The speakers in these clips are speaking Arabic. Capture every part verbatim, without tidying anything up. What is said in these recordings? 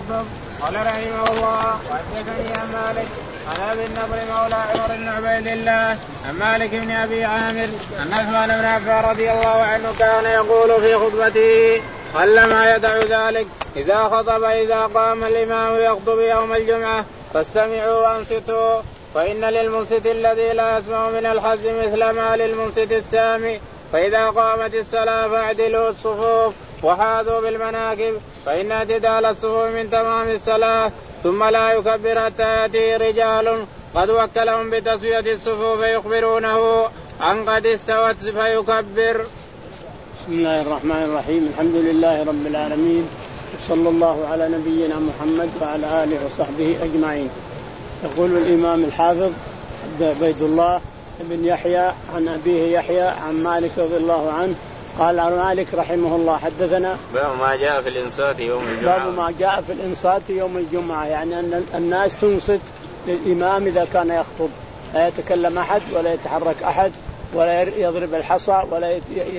يخطب. قال رحمه الله وحدثني عن مالك عن ابي النضر مولى عمر بن عبيد الله عن مالك بن ابي عامر ان عثمان بن عفان رضي الله عنه كان يقول في خطبته قلما يدع ذلك اذا خطب اذا قام الامام يخطب يوم الجمعه فاستمعوا وانصتوا فان للمنصت الذي لا يسمع من الحز مثل ما للمنصت السامع. فإذا قامت الصلاة فاعدلوا الصفوف وحاذوا بالمناكب فإن اعتدال الصفوف من تمام الصلاة. ثم لا يكبر حتى يأتي رجال قد وكلهم بتسوية الصفوف فيخبرونه عن قد استوت فيكبر. بسم الله الرحمن الرحيم. الحمد لله رب العالمين صلى الله على نبينا محمد وعلى آله وصحبه أجمعين. يقول الإمام الحافظ عبيد الله بن يحيى عن أبيه يحيى عن مالك رضي الله عنه قال عن مالك رحمه الله حدثنا باب ما جاء في الإنصات يوم الجمعة. باب ما جاء في الإنصات يوم الجمعة يعني أن الناس تنصت للإمام إذا كان يخطب لا يتكلم أحد ولا يتحرك أحد ولا يضرب الحصى ولا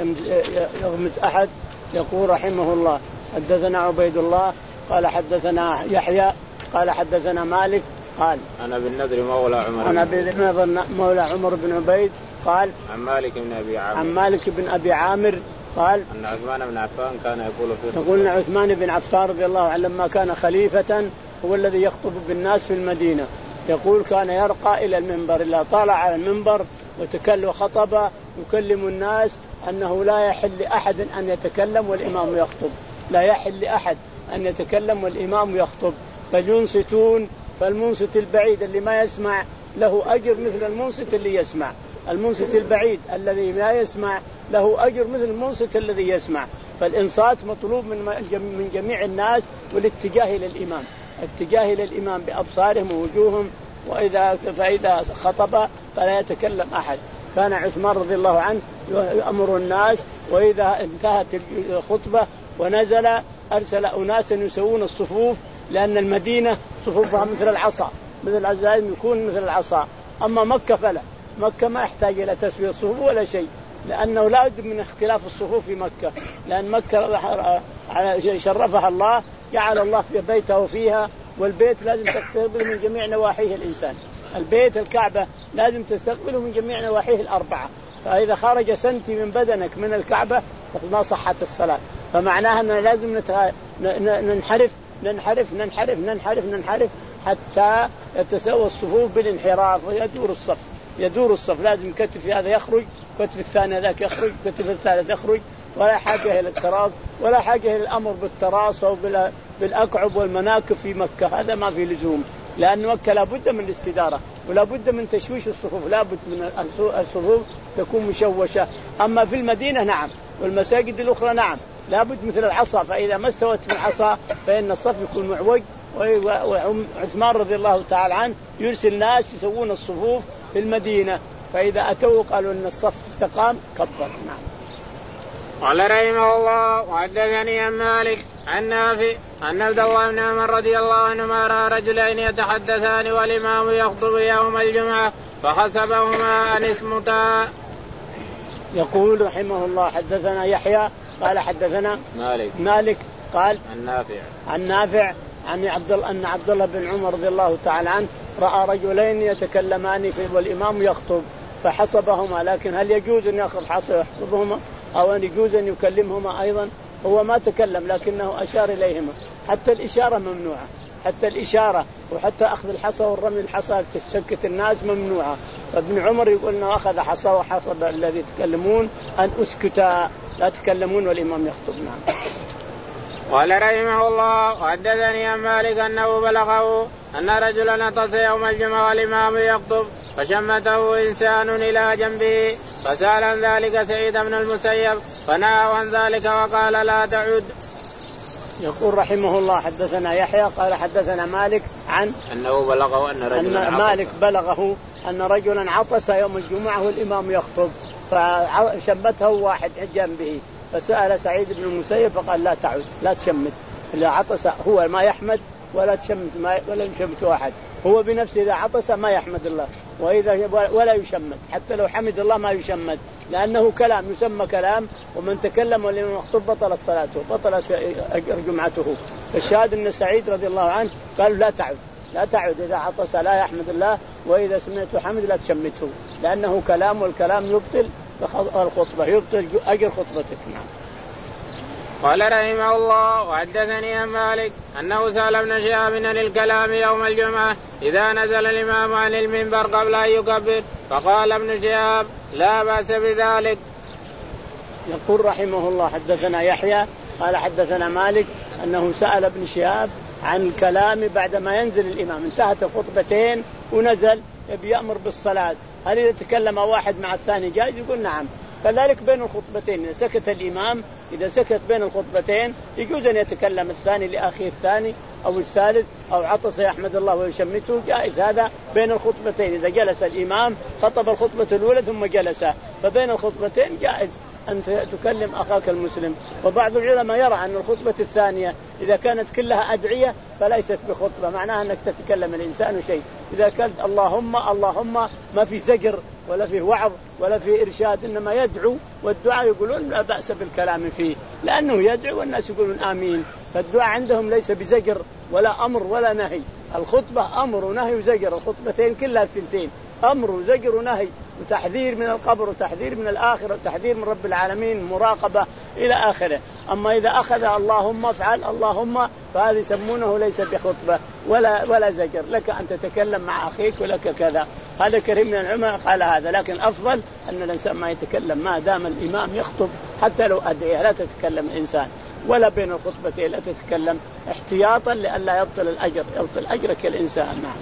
يغمز أحد. يقول رحمه الله حدثنا عبيد الله قال حدثنا يحيى قال حدثنا مالك قال أنا بالنذر مولى عمر أنا بالنذر مولى عمر بن عبيد قال عن مالك بن أبي عامر عن مالك بن أبي عامر قال أن عثمان بن عفان كان يقول في يقول عثمان بن عفان رضي الله عنه لما كان خليفة هو الذي يخطب بالناس في المدينة يقول كان يرقى إلى المنبر إلا طالع على المنبر وتكلم وخطب يكلم الناس أنه لا يحل لأحد أن يتكلم والإمام يخطب لا يحل لأحد أن يتكلم والإمام يخطب فينصتون. فالمنصت البعيد اللي ما يسمع له أجر مثل المنصت اللي يسمع. المنصت البعيد الذي لا يسمع له أجر مثل المنصت الذي يسمع. فالإنصات مطلوب من من جميع الناس والاتجاه إلى الإمام اتجاه إلى الإمام بأبصارهم ووجوههم. وإذا فإذا خطب فلا يتكلم أحد. كان عثمان رضي الله عنه يأمر الناس وإذا انتهت الخطبة ونزل أرسل أناسا يسوون الصفوف لأن المدينة صفوفها مثل العصا مثل العزائم يكون مثل العصا. أما مكة فلا مكة ما يحتاج إلى تسوية الصفوف ولا شيء لأنه لا بد من اختلاف الصفوف في مكة لأن مكة شرفها الله جعل الله في بيته فيها والبيت لازم تستقبله من جميع نواحيه الإنسان. البيت الكعبة لازم تستقبله من جميع نواحيه الأربعة. فإذا خرج سنتي من بدنك من الكعبة ما صحت الصلاة. فمعناها أننا لازم ننحرف ننحرف ننحرف ننحرف ننحرف حتى يتساوى الصفوف بالانحراف ويدور الصف يدور الصف. لازم كتف هذا يخرج كتف الثاني ذاك يخرج كتف الثالث يخرج ولا حاجة إلى التراص ولا حاجة إلى الأمر بالتراص أو بالأكعب والمناكب في مكة. هذا ما في لزوم لأن مكة لا بد من الاستدارة ولا بد من تشويش الصفوف لا بد من الصفوف تكون مشوشة. أما في المدينة نعم والمساجد الأخرى نعم لا بد مثل العصا. فإذا ما استوت في العصا فإن الصف يكون معوج. وعثمان رضي الله تعالى عنه يرسل ناس يسوون الصفوف في المدينة فإذا أتوا قالوا أن الصف استقام كبر. نعم. قال رحمه الله وحدثني عن مالك عن نافع أن عبد الله بن عمر رضي الله عنهما رأى رجلين يتحدثان والإمام يخطب يوم الجمعة فحسبهما أن اسمتا. يقول رحمه الله حدثنا يحيى قال حدثنا مالك مالك قال عن نافع عن نافع عن عبد الله أن عبد الله بن عمر رضي الله تعالى عنه رأى رجلين يتكلمان في والإمام يخطب فحسبهما. لكن هل يجوز أن يأخذ حسبهما أو أن يجوز أن يكلمهما أيضا؟ هو ما تكلم لكنه أشار إليهما. حتى الإشارة ممنوعة حتى الإشارة وحتى أخذ الحصى والرمي الحصى تسكت الناس ممنوعة. فابن عمر يقول أنه أخذ حصى وحسب الذي يتكلمون أن أسكتا لا تكلمون والإمام يخطب. نعم. قال رحمه الله وحدثني عن مالك أنه بلغه أن رجلا نطس يوم الجمعة والإمام يخطب فشمته إنسان إلى جنبه فسأل عن ذلك سعيد بن المسيب فنهى عن ذلك وقال لا تعد. يقول رحمه الله حدثنا يحيى قال حدثنا مالك عن أنه بلغه أن رجلا أن مالك بلغه أن رجلا عطس يوم الجمعة والإمام يخطب فشمته واحد جنبه فسأل سعيد بن المسيب فقال لا تعد لا تشمت. إذا عطس هو ما يحمد ولا تشمت ما ولا يشمت واحد. هو بنفسه إذا عطس ما يحمد الله وإذا ولا يشمت حتى لو حمد الله ما يشمت لأنه كلام يسمى كلام ومن تكلم ولمن يخطب بطلت صلاته بطلت جمعته. فالشاهد أن سعيد رضي الله عنه قالوا لا تعد لا تعد إذا عطس لا يحمد الله، وإذا سمعت حمد لا تشمته، لأنه كلام، والكلام يبطل الخطبة، يبطل أجر خطبتك. نعم. قال رحمه الله وحدثني عن مالك أنه سأل ابن شهاب عن الكلام يوم الجمعة إذا نزل الإمام عن المنبر قبل أن يكبر، فقال ابن شهاب لا بأس بذلك. يقول رحمه الله حدثنا يحيى قال حدثنا مالك أنه سأل ابن شهاب عن الكلام بعدما ينزل الإمام، انتهت الخطبتين ونزل يبي يأمر بالصلاة، هل إذا تكلم واحد مع الثاني جائز؟ يقول نعم. كذلك بين الخطبتين إذا سكت الإمام، إذا سكت بين الخطبتين يجوز أن يتكلم الثاني لأخيه الثاني أو الثالث، أو عطس يحمد الله ويشمته، جائز هذا بين الخطبتين. إذا جلس الإمام خطب الخطبة الأولى ثم جلس، فبين الخطبتين جائز أن تكلم أخاك المسلم. وبعض العلماء يرى أن الخطبة الثانية إذا كانت كلها أدعية فليست بخطبة، معناها أنك تتكلم الإنسان شيء. إذا كانت اللهم اللهم ما في زجر ولا في وعظ ولا في إرشاد، إنما يدعو، والدعاء يقولون لا بأس بالكلام فيه لأنه يدعو والناس يقولون آمين. فالدعاء عندهم ليس بزجر ولا أمر ولا نهي، الخطبة أمر ونهي وزجر، الخطبتين كلها الثنتين أمر وزجر ونهي، وتحذير من القبر وتحذير من الآخرة وتحذير من رب العالمين، مراقبة إلى آخره. أما إذا أخذ اللهم افعل اللهم فهذا يسمونه ليس بخطبة ولا ولا زجر، لك أن تتكلم مع أخيك ولك كذا. هذا كريم من العلماء قال هذا، لكن أفضل أن الإنسان ما يتكلم ما دام الإمام يخطب، حتى لو أدعيه لا تتكلم الإنسان، ولا بين الخطبتين لا تتكلم، احتياطا لئلا يبطل الأجر، يبطل أجرك الإنسان. نعم.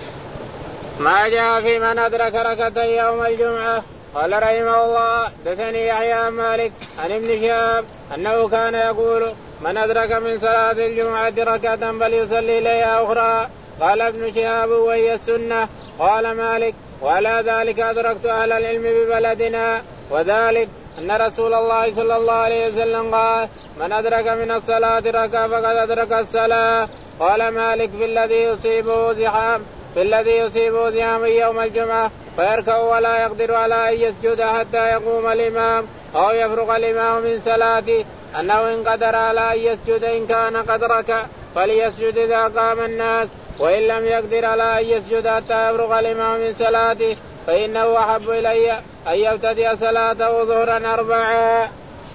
ما جاء في من أدرك ركعتين يوم الجمعة. قال رحمه الله حدثني يحيى عن مالك عن ابن شهاب أنه كان يقول من أدرك من صلاة الجمعة ركعة فليصلي إليها أخرى. قال ابن شهاب وهي السنة. قال مالك وعلى ذلك أدركت أهل العلم ببلدنا، وذلك أن رسول الله صلى الله عليه وسلم قال من أدرك من الصلاة ركعة فقد أدرك الصلاة. قال مالك في الذي يصيبه زحام في الذي يصيبه زحام يوم الجمعة فيركع ولا يقدر على أن يسجد حتى يقوم الإمام أو يفرغ الإمام من صلاته، أنه إن قدر على أن يسجد إن كان قد ركع فليسجد إذا قام الناس، وإن لم يقدر على أن يسجد حتى يفرغ الإمام من صلاته فإنه أحب إلي أن يبتدئ صلاته ظهرا أربعا.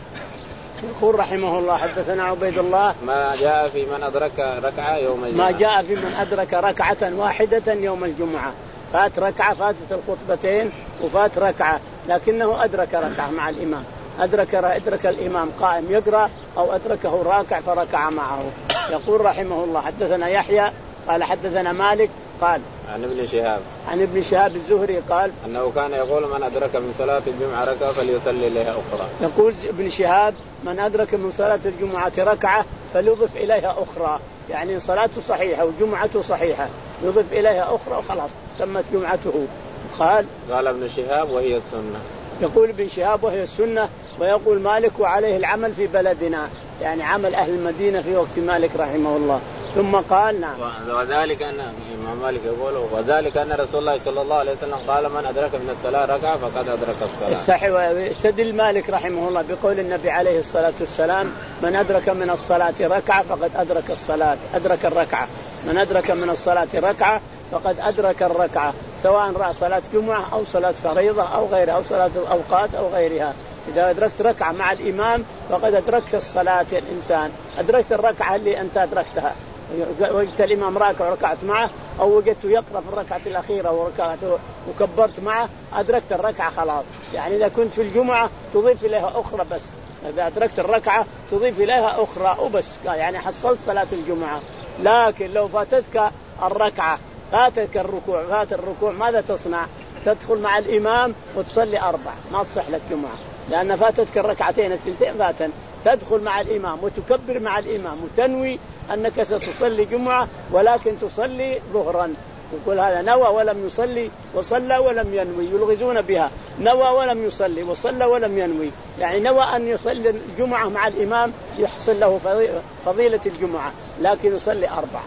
يقول رحمه الله حدثنا عبيد الله ما جاء في من أدرك ركعة يوم الجمعة. ما جاء في من أدرك ركعة واحدة يوم الجمعة، فات ركعة، فاتت الخطبتين وفات ركعة، لكنه أدرك ركعة مع الإمام، أدرك أدرك الإمام قائم يقرأ أو أدركه راكع فركع معه. يقول رحمه الله حدثنا يحيى قال حدثنا مالك قال عن ابن شهاب عن ابن شهاب الزهري قال أنه كان يقول من أدرك من صلاة الجمعة ركعة فليصلي إليها أخرى. يقول ابن شهاب من أدرك من صلاة الجمعة ركعة فليضف إليها أخرى، يعني صلاته صحيحة وجمعته صحيحة، يضف إليها أخرى وخلاص تمت جمعته. قال قال ابن شهاب وهي السنة. يقول ابن شهاب وهي السنة، ويقول مالك وعليه العمل في بلدنا، يعني عمل أهل المدينة في وقت مالك رحمه الله. ثم قال نعم وذلك أن الإمام مالك يقول وذلك أن رسول الله صلى الله عليه وسلم قال من أدرك من الصلاة ركعة فقد أدرك الصلاة. الصحيح ويستدل مالك رحمه الله بقول النبي عليه الصلاة والسلام من أدرك من الصلاة ركعة فقد أدرك الصلاة، أدرك الركعة، من أدرك من الصلاة ركعة فقد أدرك الركعة، سواء رأى صلاة جمعة أو صلاة فريضة أو غيرها أو صلاة الأوقات أو غيرها. إذا أدركت ركعة مع الإمام فقد أدركت الصلاة يا الإنسان، أدركت الركعة اللي أنت أدركتها، وجدت الإمام راكع وركعت معه، أو وجدته يقرأ في الركعة الأخيرة وركعته وكبرت معه، أدركت الركعة خلاص. يعني إذا كنت في الجمعة تضيف إليها أخرى بس، إذا أدركت الركعة تضيف إليها أخرى وبس، يعني حصلت صلاة الجمعة. لكن لو فاتتك الركعة فاتك الركوع فات الركوع ماذا تصنع؟ تدخل مع الإمام وتصلي أربع، ما تصح لك جمعة لأن فاتتك الركعتين الثنتين فاتن. تدخل مع الإمام وتكبر مع الإمام وتنوي أنك ستصلي جمعة ولكن تصلي ظهرا. يقول هذا نوى ولم يصلي وصلى ولم ينوي، يلغزون بها، نوى ولم يصلي وصلى ولم ينوي، يعني نوى أن يصلي الجمعة مع الإمام يحصل له فضيلة الجمعة لكن يصلي أربع،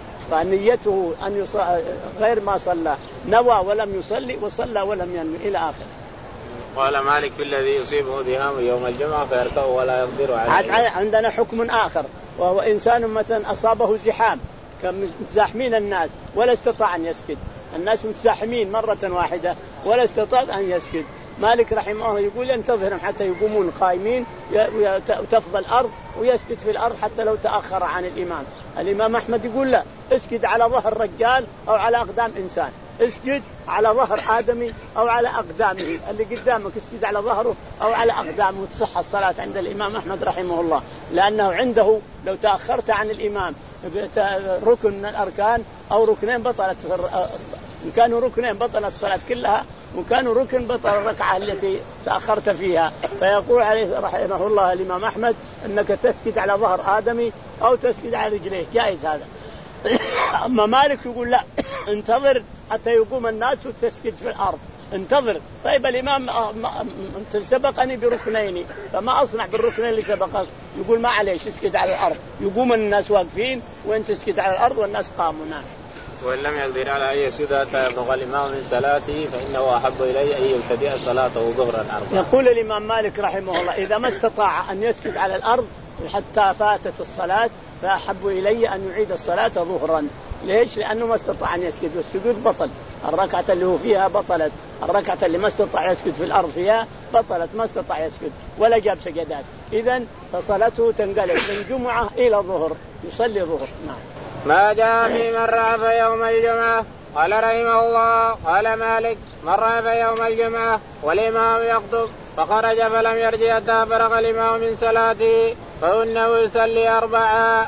فنيته أن يصلي غير ما صلى، نوى ولم يصلي وصلى ولم ينوي إلى آخر. قال مالك في الذي يصيبه ذهام يوم الجمعة فيركع ولا يقدر عليه. عندنا حكم آخر وهو إنسان مثلا أصابه زحام متزاحمين الناس ولا استطاع أن يسكت، الناس متزاحمين مرة واحدة ولا استطاع أن يسكت. مالك رحمه الله يقول ينتظرهم حتى يقومون قائمين وتفضى الأرض ويسكت في الأرض حتى لو تأخر عن الإمام. الإمام أحمد يقول لا، اسكت على ظهر رجال أو على أقدام إنسان، اسجد على ظهر آدمي أو على أقدامه، اللي قدامك اسجد على ظهره أو على أقدامه، تصح الصلاة عند الإمام أحمد رحمه الله، لأنه عنده لو تأخرت عن الإمام ركن من الأركان أو ركنين بطلت، إن كانوا ركنين بطلت الصلاة كلها، وكانوا ركن بطل الركعة التي تأخرت فيها. فيقول عليه رحمه الله الإمام أحمد أنك تسجد على ظهر آدمي أو تسجد على رجليه، جائز هذا. أما مالك يقول لا، انتظر حتى يقوم الناس وتسجد في الأرض، انتظر. طيب الإمام سبقني بركنين فما أصنع بالركنين اللي سبقك؟ يقول ما عليش، اسجد على الأرض، يقوم الناس واقفين وانت تسجد على الأرض والناس قاموا. نعم. وإن لم يقدر على أن يسجد حتى يبلغ الإمام من صلاته فإنه أحب إليه أن يبتدئ صلاته ظهرا أربعا. يقول الإمام مالك رحمه الله إذا ما استطاع أن يسجد على الأرض حتى فاتت الصلاة فأحب إلي أن يعيد الصلاة ظهرا. ليش؟ لأنه ما استطاع أن يسجد، والسجود بطل، الركعة اللي هو فيها بطلت، الركعة اللي ما استطاع يسجد في الأرض فيها بطلت، ما استطاع يسجد ولا جاب سجدات، إذن فصلاته تنقلب من جمعة إلى ظهر، يصلي ظهر. نعم. ما جاء في من رعف يوم الجمعة. قال رحمه الله قال مالك من رعف يوم الجمعة والإمام يخطب فخرج فلم يرجع حتى فرغ الإمام من صلاته فإنه يصلي أربعا.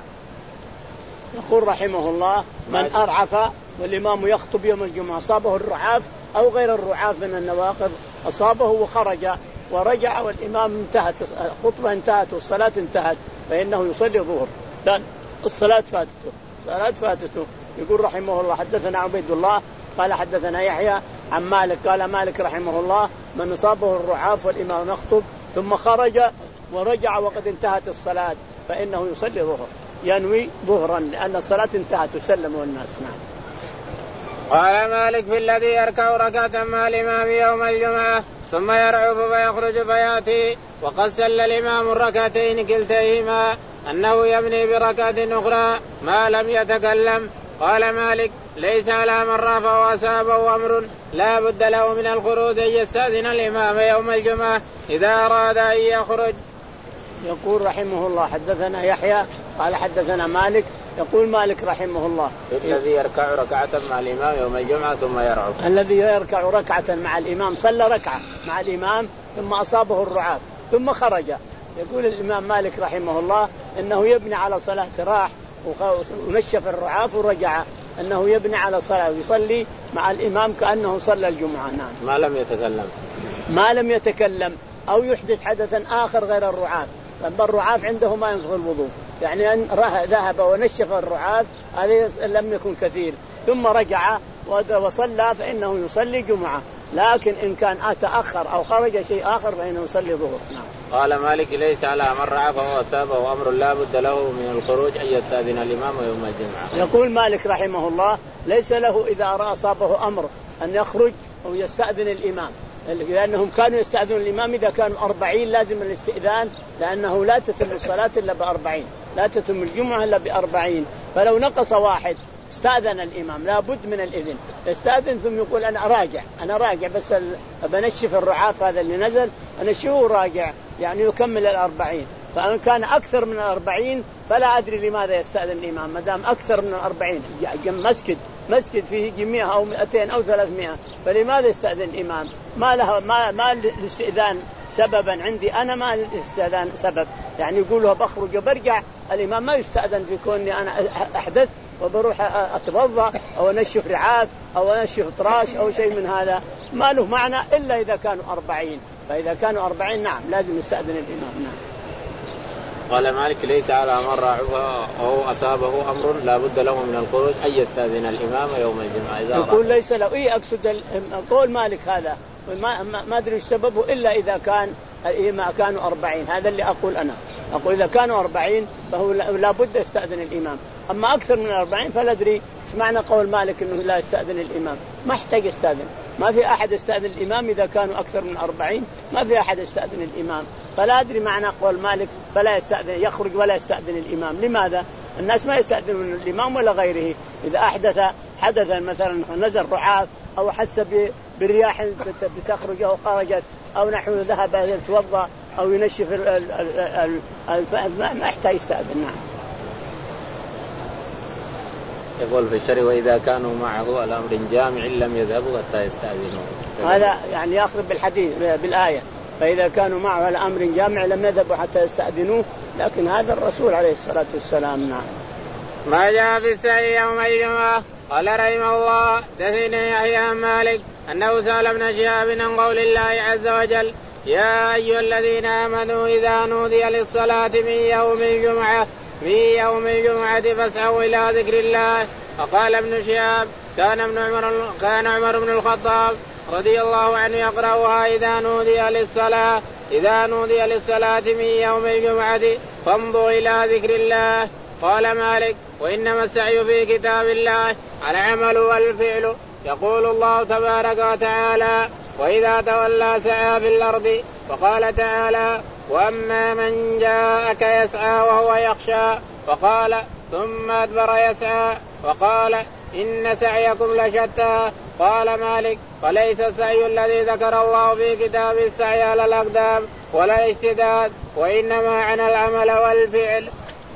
يقول رحمه الله من أرعف والإمام يخطب يوم الجمعة، أصابه الرعاف أو غير الرعاف من النواقض، أصابه وخرج ورجع والإمام انتهت الخطبة انتهت والصلاة انتهت فإنه يصلي ظهر، لأن الصلاة فاتته، صلاة فاتته. يقول رحمه الله حدثنا عبيد الله قال حدثنا يحيى عن مالك قال مالك رحمه الله من أصابه الرعاف والإمام يخطب ثم خرج ورجع وقد انتهت الصلاة فإنه يصلي ظهر، ينوي ظهرا لأن الصلاة انتهت وسلم والناس. نعم. قال مالك في الذي يركع ركعة مع الإمام يوم الجمعة ثم يرعف فيخرج فيأتي وقد سل الإمام الركعتين كلتيهما أنه يبني بركعة أخرى ما لم يتكلم. قال مالك ليس على من رافع وأصابه أمر لا بد له من الخروج أن يستأذن الإمام يوم الجمعة إذا أراد أن يخرج. يقول رحمه الله حدثنا يحيى قال حدثنا مالك يقول مالك رحمه الله الذي يركع ركعة مع الإمام يوم الجمعة ثم يرعف، الذي يركع ركعة مع الإمام صلى ركعة مع الإمام ثم أصابه الرعاف ثم خرج. يقول الإمام مالك رحمه الله إنه يبني على صلاة راح ونشف الرعاف ورجع، أنه يبني على صلاة ويصلي مع الإمام كأنه صلى الجمعة. نعم. ما لم يتكلم ما لم يتكلم أو يحدث حدثا آخر غير الرعاف، لأن الرعاف عنده ما ينقض الوضوء، يعني أن ذهب ونشف الرعاف هذا لم يكن كثير ثم رجع وصلى فإنه يصلي جمعة، لكن إن كان أتأخر أو خرج شيء آخر فإنه يصلي ظهر. نعم. قال مالك ليس على من رعف وأصابه أمر لا بد له من الخروج أن يستأذن الإمام يوم الجمعة. يقول مالك رحمه الله ليس له إذا أصابه أمر أن يخرج أو يستأذن الإمام، لأنهم كانوا يستأذنون الإمام إذا كانوا أربعين لازم الاستئذان، لأنه لا تتم الصلاة إلا بأربعين، لا تتم الجمعة إلا بأربعين، فلو نقص واحد استأذن الإمام لا بد من الإذن، يستأذن ثم يقول أنا راجع أنا راجع بس بنشف الرعاف هذا اللي نزل أنشفه راجع، يعني يكمل الأربعين. فإن كان أكثر من الأربعين فلا أدري لماذا يستأذن الإمام ما دام أكثر من الأربعين، مسجد مسجد فيه مئة أو مئتين أو ثلاثمائة فلماذا يستأذن الإمام؟ ما له ما ما الاستئذان سببا عندي أنا، ما الاستئذان سبب، يعني يقوله بخرج وبرجع، الإمام ما يستأذن في كوني أنا أحدث وبروح أتوضأ أو أنشف رعاف أو أنشف طراش أو شيء من هذا، ما له معنى إلا إذا كانوا أربعين، فإذا كانوا أربعين نعم لازم يستأذن الإمام. نعم. قال مالك ليس على من رعف أو أصابه أمر لا بد له من الخروج أن يستأذن الإمام يوم الجمعة إذا يقول ليس له. إيه أقصد قول مالك هذا ما ما أدري سببه إلا إذا كان الإمام كانوا أربعين، هذا اللي أقول أنا، أقول إذا كانوا أربعين فهو لا بد يستأذن الإمام، أما أكثر من أربعين فلا أدري إيش معنى قول مالك إنه لا يستأذن الإمام، ما احتاج يستأذن، ما في أحد يستأذن الإمام إذا كانوا أكثر من أربعين، ما في أحد يستأذن الإمام. فلا أدري معنى قول مالك فلا يستأذن، يخرج ولا يستأذن الإمام. لماذا؟ الناس ما يستأذنون الإمام ولا غيره. إذا أحدث حدثا مثلا نزل رعاة أو حس بالرياح بتخرج أو خرجت أو نحو ذهب يتوضأ أو ينشف ما يحتاج يستأذن. نعم. يقول في الشرع وإذا كانوا معه على أمر جامع لم يذهبوا حتى يستأذنوا. هذا يعني يأخذ بالحديث بالآية فإذا كانوا معه على أمر جامع لم يذهبوا حتى يستأذنوه، لكن هذا الرسول عليه الصلاة والسلام. نعم. ما جاء في السعي يوم الجمعة. قال رحمه الله دثني يحيى عن مالك أنه سأل ابن شهاب عن قول الله عز وجل يا أيها الذين آمنوا إذا نودي للصلاة من يوم الجمعة من يوم الجمعة فاسعوا إلى ذكر الله. فقال ابن شهاب كان ابن عمر كان عمر بن الخطاب رضي الله عنه يقرأها إذا نودي للصلاة إذا نودي للصلاة من يوم الجمعة فامضوا إلى ذكر الله. قال مالك وإنما السعي في كتاب الله العمل والفعل. يقول الله تبارك وتعالى وإذا تولى سعى في الأرض. وقال تعالى وأما من جاءك يسعى وهو يخشى وقال ثم أدبر يسعى وقال إن سعيكم لشتى. قال مالك فليس السعي الذي ذكر الله في كتاب السعي على الأقدام ولا الاشتداد وإنما عن العمل والفعل.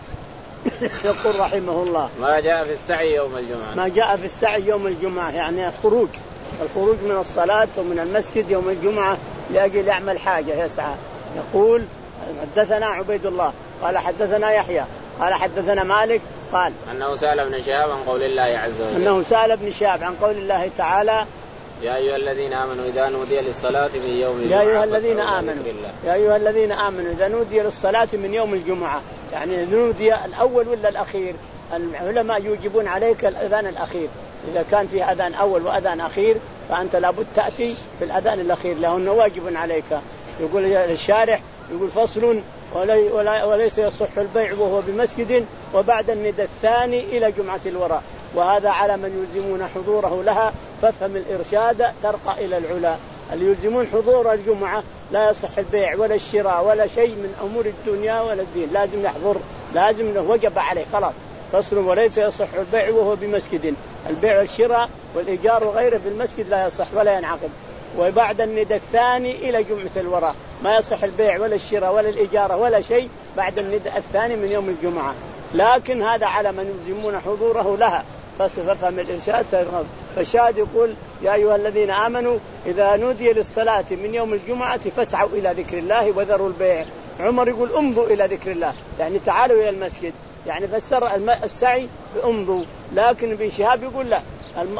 يقول رحمه الله ما جاء في السعي يوم الجمعة. ما جاء في السعي يوم الجمعة يعني الخروج الخروج من الصلاة ومن المسجد يوم الجمعة لأجل يعمل حاجة يسعى. يقول حدثنا عبيد الله قال حدثنا يحيى قال حدثنا مالك قال أنه سأل ابن شهاب عن قول الله عز وجل أنه سأل ابن شهاب عن قول الله تعالى يا أيها الذين آمنوا إذا نودي للصلاة من يوم الجمعة. يا أيها الذين آمنوا يا أيها الذين آمنوا إذا نودي للصلاة من يوم الجمعة، يعني نودي الأول ولا الأخير؟ العلماء يوجبون عليك الأذان الأخير. إذا كان فيه أذان أول وأذان أخير فأنت لابد تأتي في الأذان الأخير لأنه واجب عليك. يقول الشارح يقول فصل ولي ولا وليس يصح البيع وهو بمسجد وبعد الندى الثاني إلى جمعة الوراء، وهذا على من يلزمون حضوره لها فافهم الإرشاد ترقى إلى العلا. اللي يلزمون حضور الجمعة لا يصح البيع ولا الشراء ولا شيء من أمور الدنيا ولا الدين، لازم يحضر، لازم وجب عليه خلاص. فصل وليس يصح البيع وهو بمسجد، البيع والشراء والإيجار وغيره في المسجد لا يصح ولا ينعقد. وبعد الندى الثاني إلى جمعة الوراء ما يصح البيع ولا الشراء ولا الإيجار ولا شيء بعد الندى الثاني من يوم الجمعة، لكن هذا على من يلزمون حضوره لها فافهم الإرشاد. فالشاهد يقول يا أيها الذين آمنوا إذا نودي للصلاة من يوم الجمعة فاسعوا إلى ذكر الله وذروا البيع. عمر يقول امضوا إلى ذكر الله يعني تعالوا إلى المسجد، يعني فسر السعي بامضوا، لكن ابن شهاب يقول لا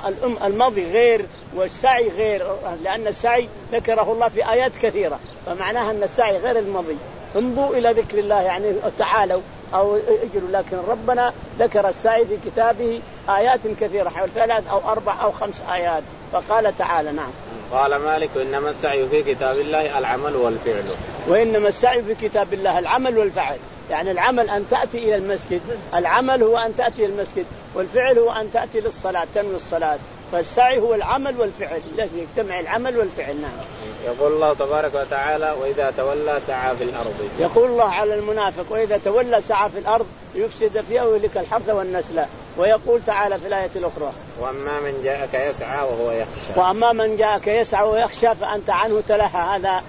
المضي غير والسعي غير، لأن السعي ذكره الله في آيات كثيرة فمعناها أن السعي غير المضي. امضوا إلى ذكر الله يعني تعالوا أو اجروا، لكن ربنا ذكر السعي في كتابه آيات كثيرة حول ثلاث أو أربع أو خمس آيات فقال تعالى. نعم. قال مالك وإنما السعي في كتاب الله العمل والفعل. وإنما السعي في كتاب الله العمل والفعل، يعني العمل أن تأتي إلى المسجد، العمل هو أن تأتي إلى المسجد، والفعل هو أن تأتي للصلاة تنوي الصلاة. فالسعي هو العمل والفعل، لازم يجتمع العمل والفعل. نعم. يقول الله تبارك وتعالى وإذا تولى سعى في الأرض. يقول الله على المنافق وإذا تولى سعى في الأرض يفسد فيها ويهلك الحرث والنسل. ويقول تعالى في الآية الأخرى وأما من جاءك يسعى وهو يخشى. وأما من جاءك يسعى ويخشى فأنت عنه تلهى، هذا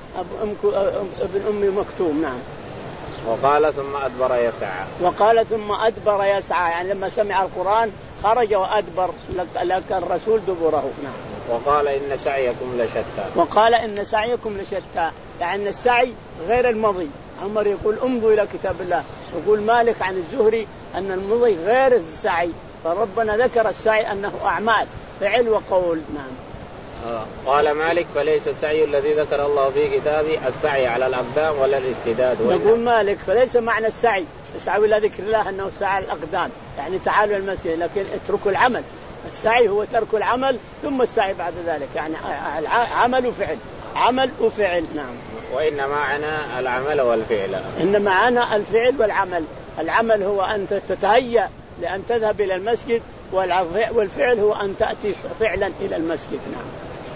ابن أم مكتوم. نعم. وقال ثم أدبر يسعى. وقال ثم أدبر يسعى يعني لما سمع القرآن خرج وأدبر لك الرسول دبره. نعم. وقال إن سعيكم لشتى. وقال إن سعيكم لشتى يعني السعي غير المضي. عمر يقول امضوا إلى كتاب الله، يقول مالك عن الزهري أن المضي غير السعي، فربنا ذكر السعي أنه أعمال فعل وقول. نعم. آه. قال مالك فليس السعي الذي ذكر الله في كتابه السعي على الأقدام ولا الاستداد. يقول مالك فليس معنى السعي اسعوا إلى ذكر الله أنه سعى على الأقدام يعني تعالوا المسجد، لكن اتركوا العمل. السعي هو ترك العمل ثم السعي بعد ذلك، يعني عمل وفعل عمل وفعل. نعم. وإنما معنى العمل والفعل. إنما معنى الفعل والعمل. العمل هو أن تتهيأ لأن تذهب إلى المسجد، والفعل هو أن تأتي فعلا إلى المسجد. نعم.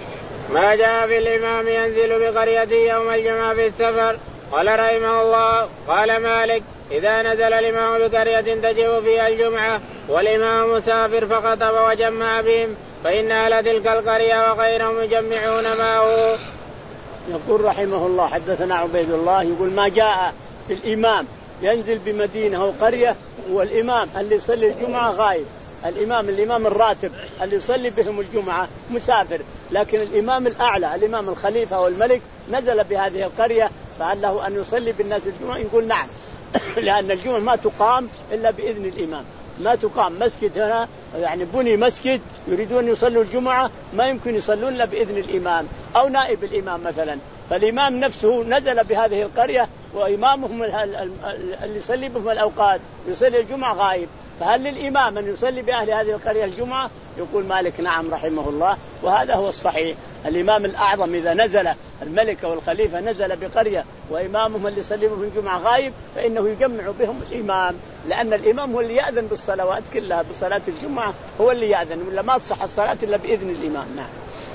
ما جاء في الإمام ينزل بقريته يوم الجمعة في السفر. قال رحمه الله قال مالك إذا نزل الإمام بقرية تجب فيها الجمعة والإمام مسافر فخطب وجمع بهم فإن أهل تلك القرية وغيرهم يجمعون معه. يقول رحمه الله حدثنا عبيد الله يقول ما جاء في الإمام ينزل بمدينة أو قرية والإمام اللي يصلي الجمعة غايب. الإمام الإمام الراتب اللي يصلي بهم الجمعة مسافر، لكن الإمام الأعلى الإمام الخليفة والملك نزل بهذه القرية فهل له أن يصلي بالناس الجمعة؟ يقول نعم لأن الجمعة ما تقام إلا بإذن الإمام، ما تقام مسجد هنا يعني بني مسجد يريدون يصلوا الجمعة ما يمكن يصلون إلا بإذن الإمام أو نائب الإمام مثلا. فالإمام نفسه نزل بهذه القرية وإمامهم اللي يصلي بهم الأوقات يصلي الجمعة غايب، فهل للإمام أن يصلي بأهل هذه القرية الجمعة؟ يقول مالك نعم رحمه الله، وهذا هو الصحيح. الإمام الأعظم إذا نزل الملك والخليفة نزل بقرية وإمامهم اللي يصلي بهم الجمعة غايب فإنه يجمع بهم الإمام، لأن الإمام هو اللي يأذن بالصلوات كلها، بصلاة الجمعة هو اللي يأذن، ولا ما تصح الصلاة إلا بإذن الإمام. نعم.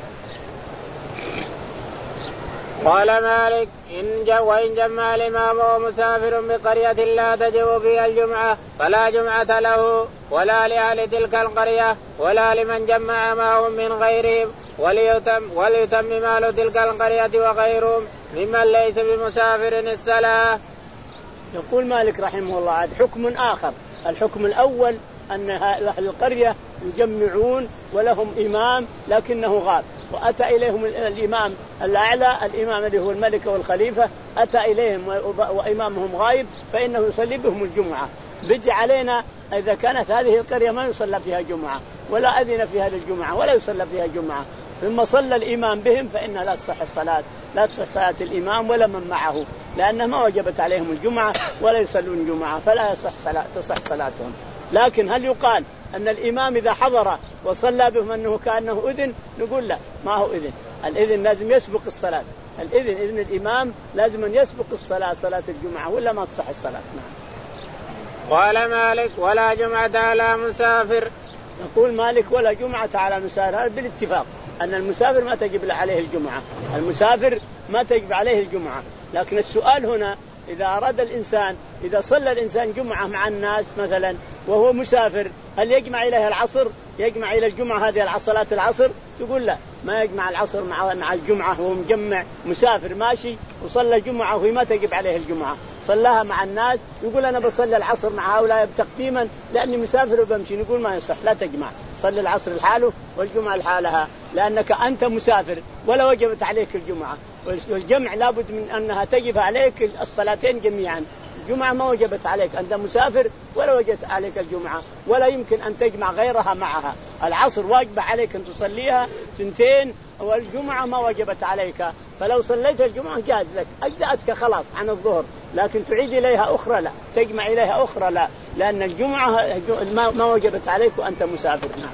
قال مالك إن وإن جمع الإمام ومسافر بقرية لا تجب فيها الجمعة فلا جمعة له ولا لأهل تلك القرية ولا لمن جمع معهم من غيرهم وليتم, وليتم مال تلك القرية وغيرهم ممن ليس بمسافر الصلاة. يقول مالك رحمه الله عاد حكم آخر. الحكم الأول أن أهل القرية يجمعون ولهم إمام لكنه غاب، وأتى إليهم الإمام الأعلى الإمام اللي هو الملك والخليفة أتى إليهم وإمامهم غايب فإنه يصلي بهم الجمعة. بيجي علينا إذا كانت هذه القرية ما يصلى فيها جمعة ولا أذن فيها للجمعة ولا يصلى فيها جمعة ثم صلى الإمام بهم فإنها لا تصح الصلاة، لا تصح صلاة الإمام ولا من معه، لأنه ما وجبت عليهم الجمعة ولا يصلون جمعة فلا يصح صلاة تصح صلاتهم. لكن هل يقال أن الإمام إذا حضر وصلى بهم أنه كأنه أذن؟ نقول لا، ما هو إذن. الإذن لازم يسبق الصلاة، الإذن إذن الإمام لازم أن يسبق الصلاة صلاة الجمعة ولا ما تصح الصلاة. نعم. قال مالك ولا جمعة على مسافر. يقول مالك ولا جمعة على مسافر، هذا بالاتفاق أن المسافر ما تجب عليه الجمعة، المسافر ما تجب عليه الجمعة. لكن السؤال هنا إذا أراد الإنسان إذا صلى الإنسان جمعة مع الناس مثلا وهو مسافر هل يجمع إليها العصر؟ يجمع إلى الجمعة هذه الصلاة العصر؟ تقول لا، ما يجمع العصر مع مع الجمعة، وهو مجمع مسافر ماشي وصلى جمعة وهي ما تجب عليه الجمعة، صلاها مع الناس يقول أنا بصلي العصر مع هؤلاء تقديما لأني مسافر وبمشي. نقول ما يصح، لا تجمع، صلي العصر لحاله والجمعة لحالها، لأنك أنت مسافر ولا وجبت عليك الجمعة، والجمع لابد من أنها تجب عليك الصلاتين جميعا. الجمعة ما وجبت عليك، أنت مسافر ولا وجبت عليك الجمعة ولا يمكن أن تجمع غيرها معها. العصر واجب عليك أن تصليها سنتين والجمعة ما وجبت عليك، فلو صليت الجمعة جاز لك أجزأتك خلاص عن الظهر، لكن تعيد إليها أخرى لا، تجمع إليها أخرى لا، لأن الجمعة ما وجبت عليك وأنت مسافر. نعم.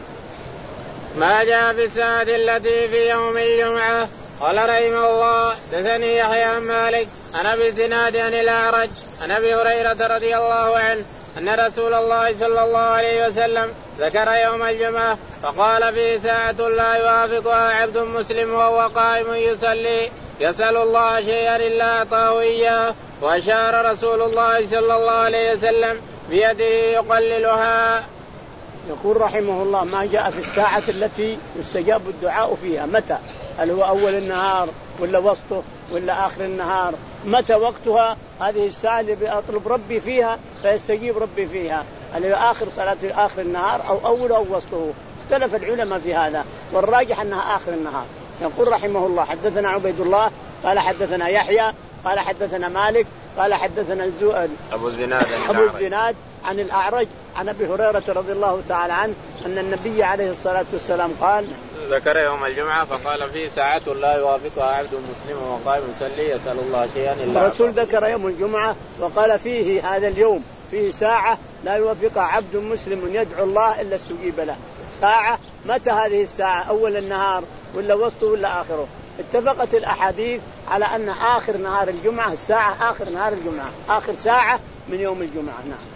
ما جاء في الساعة التي في يوم الجمعة. قال رحمه الله دثني يحيى عن مالك عن أبي الزناد عن الأعرج عن أبي هريرة رضي الله عنه أن رسول الله صلى الله عليه وسلم ذكر يوم الجمعة فقال فيه ساعة لا يوافقها عبد مسلم وهو قائم يصلي يسأل الله شيئا إلا أعطاه إياه، وأشار رسول الله صلى الله عليه وسلم بيده يقللها. يقول رحمه الله ما جاء في الساعة التي يستجاب الدعاء فيها، متى؟ هل هو أول النهار ولا وسطه ولا آخر النهار؟ متى وقتها هذه الساعة اللي أطلب ربي فيها فيستجيب ربي فيها؟ هل هو آخر صلاة آخر النهار أو أول أو وسطه؟ اختلف العلماء في هذا، والراجح أنها آخر النهار. يقول رحمه الله حدثنا عبيد الله قال حدثنا يحيى قال حدثنا مالك قال حدثنا أبو الزناد أبو الزناد عن الأعرج عن أبي هريرة رضي الله تعالى عنه أن النبي عليه الصلاة والسلام قال ذكر يوم الجمعة فقال فيه ساعة لا يوافقها عبد مسلم وقائم يصلي يسأل الله شيئا إلا الرسول ذكر يوم الجمعة وقال فيه هذا اليوم فيه ساعة لا يوافقها عبد مسلم يدعو الله إلا استجيب له. ساعة متى هذه الساعة؟ أول النهار ولا وسطه ولا آخره؟ اتفقت الأحاديث على أن آخر نهار الجمعة الساعة آخر نهار الجمعة آخر ساعة من يوم الجمعة. نعم.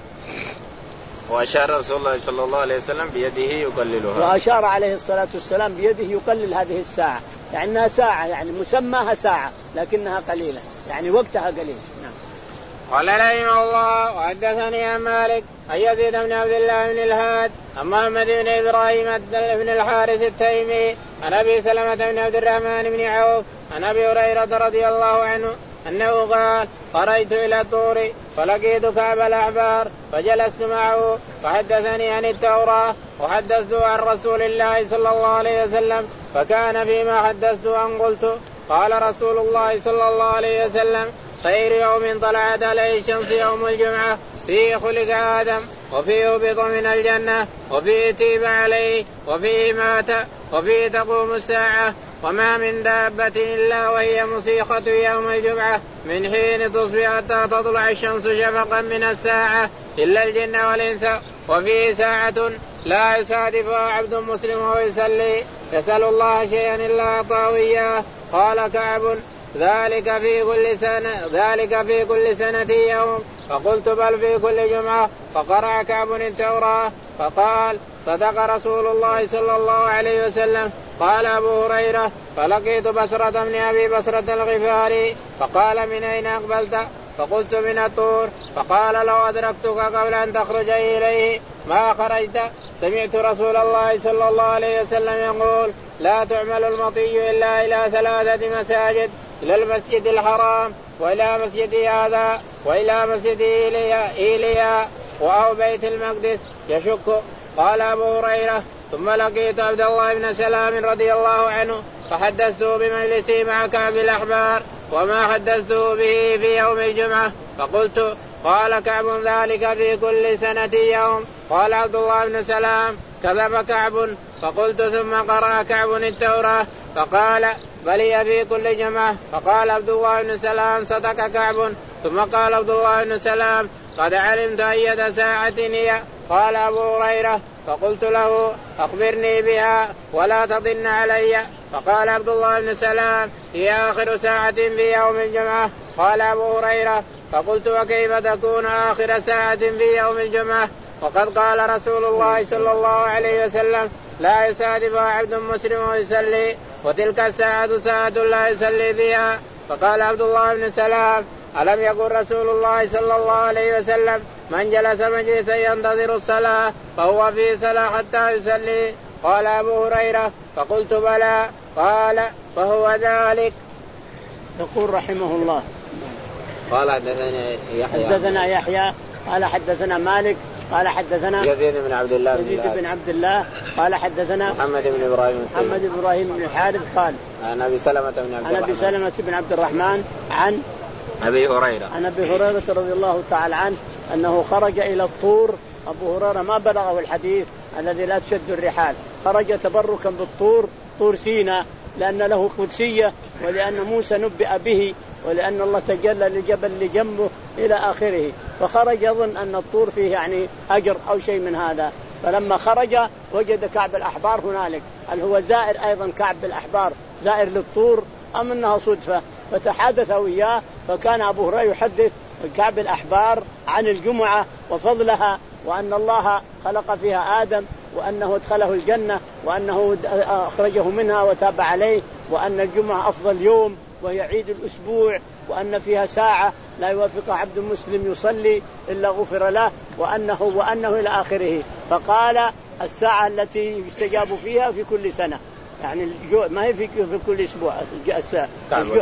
وأشار رسول الله صلى الله عليه وسلم بيده يقللها. وأشار عليه الصلاة والسلام بيده يقلل هذه الساعة، يعني أنها ساعة، يعني مسماها ساعة لكنها قليلة، يعني وقتها قليل. نعم. قال رحمه الله وحدثني عن مالك عن يزيد بن عبد الله بن الهاد عن محمد بن إبراهيم بن الحارث التيمي عن أبي سلمة بن عبد الرحمن بن عوف عن أبي هريرة رضي الله عنه أنه قال خرجت إلى الطور فلقيت كعب الأحبار فجلست معه فحدثني عن التوراة وحدثت عن رسول الله صلى الله عليه وسلم فكان فيما حدثت أن قلت قال رسول الله صلى الله عليه وسلم خير يوم طلعت عليه الشمس يوم الجمعة فيه خلق آدم وفيه هبط من الجنة وفيه تيب عليه وفيه مات وفيه تقوم الساعة وما من دابة إلا وهي مصيخة يوم الجمعة من حين تصبح حتى تطلع الشمس شفقا من الساعة إلا الجن والإنس وفيه ساعة لا يصادفها عبد مسلم ويصلي يسأل الله شيئا إلا أعطاه إياه. قال كعب ذلك في كل سنة ذلك في كل سنة يوم فقلت بل في كل جمعة. فقرأ كعب التوراة فقال صدق رسول الله صلى الله عليه وسلم. قال أبو هريرة فلقيت بصرة بن أبي بصرة الغفاري فقال من أين أقبلت؟ فقلت من الطور. فقال لو أدركتك قبل أن تخرج إليه ما خرجت. سمعت رسول الله صلى الله عليه وسلم يقول لا تعمل المطي إلا إلى ثلاثة مساجد إلى المسجد الحرام وإلى مسجد هذا وإلى مسجد إيليا أو بيت المقدس يشك. قال أبو هريرة ثم لقيت عبد الله بن سلام رضي الله عنه فحدثته بمجلسي مع كعب الأحبار وما حدثته به في يوم الجمعة. فقلت قال كعب ذلك في كل سنة يوم. قال عبد الله بن سلام كذب كعب. فقلت ثم قرأ كعب التوراة فقال بل هي في كل جمعة. فقال عبد الله بن سلام صدق كعب. ثم قال عبد الله بن سلام قد علمت أية ساعة هي. قال أبو هريرة فقلت له أخبرني بها ولا تضن علي. فقال عبد الله بن سلام هي آخر ساعة في يوم الجمعة. قال أبو هريرة فقلت وكيف تكون آخر ساعة في يوم الجمعة وقد قال رسول الله صلى الله عليه وسلم لا يصادفها عبد مسلم ويصلي وتلك الساعة ساعة لا يصلي فيها. فقال عبد الله بن سلام ألم يقل رسول الله صلى الله عليه وسلم من جلس مجلسا ينتظر الصلاة فهو في صلاة حتى يصلي؟ قال أبو هريرة فقلت بلى. قال فهو ذلك. يقول رحمه الله قال حدثنا يحيى حدثنا يحيى قال حدثنا مالك قال حدثنا يزيد بن عبد الله يزيد بن عبد الله قال حدثنا محمد بن إبراهيم محمد بن إبراهيم بن الحارث قال عن أبي سلمة بن عبد عن أبي سلمة بن عبد الرحمن عن أبي هريرة عن أبي هريرة رضي الله تعالى عنه أنه خرج إلى الطور. أبو هريرة ما بلغه الحديث الذي لا تشد الرحال، خرج تبركا بالطور، طور سيناء، لأن له قدسية ولأن موسى نبئ به ولأن الله تجلى للجبل اللي جنبه إلى آخره. فخرج يظن أن الطور فيه يعني أجر أو شيء من هذا. فلما خرج وجد كعب الأحبار هنالك. هل هو زائر أيضا كعب الأحبار زائر للطور أم أنها صدفة؟ فتحدث وياه. فكان أبو هريرة يحدث كعب الأحبار عن الجمعة وفضلها وأن الله خلق فيها آدم وأنه ادخله الجنة وأنه أخرجه منها وتاب عليه وأن الجمعة أفضل يوم وهي عيد الأسبوع وأن فيها ساعة لا يوافق عبد مسلم يصلي إلا غفر له وأنه وأنه إلى آخره. فقال الساعة التي يستجاب فيها في كل سنة، يعني ما هي في في كل أسبوع. الساعة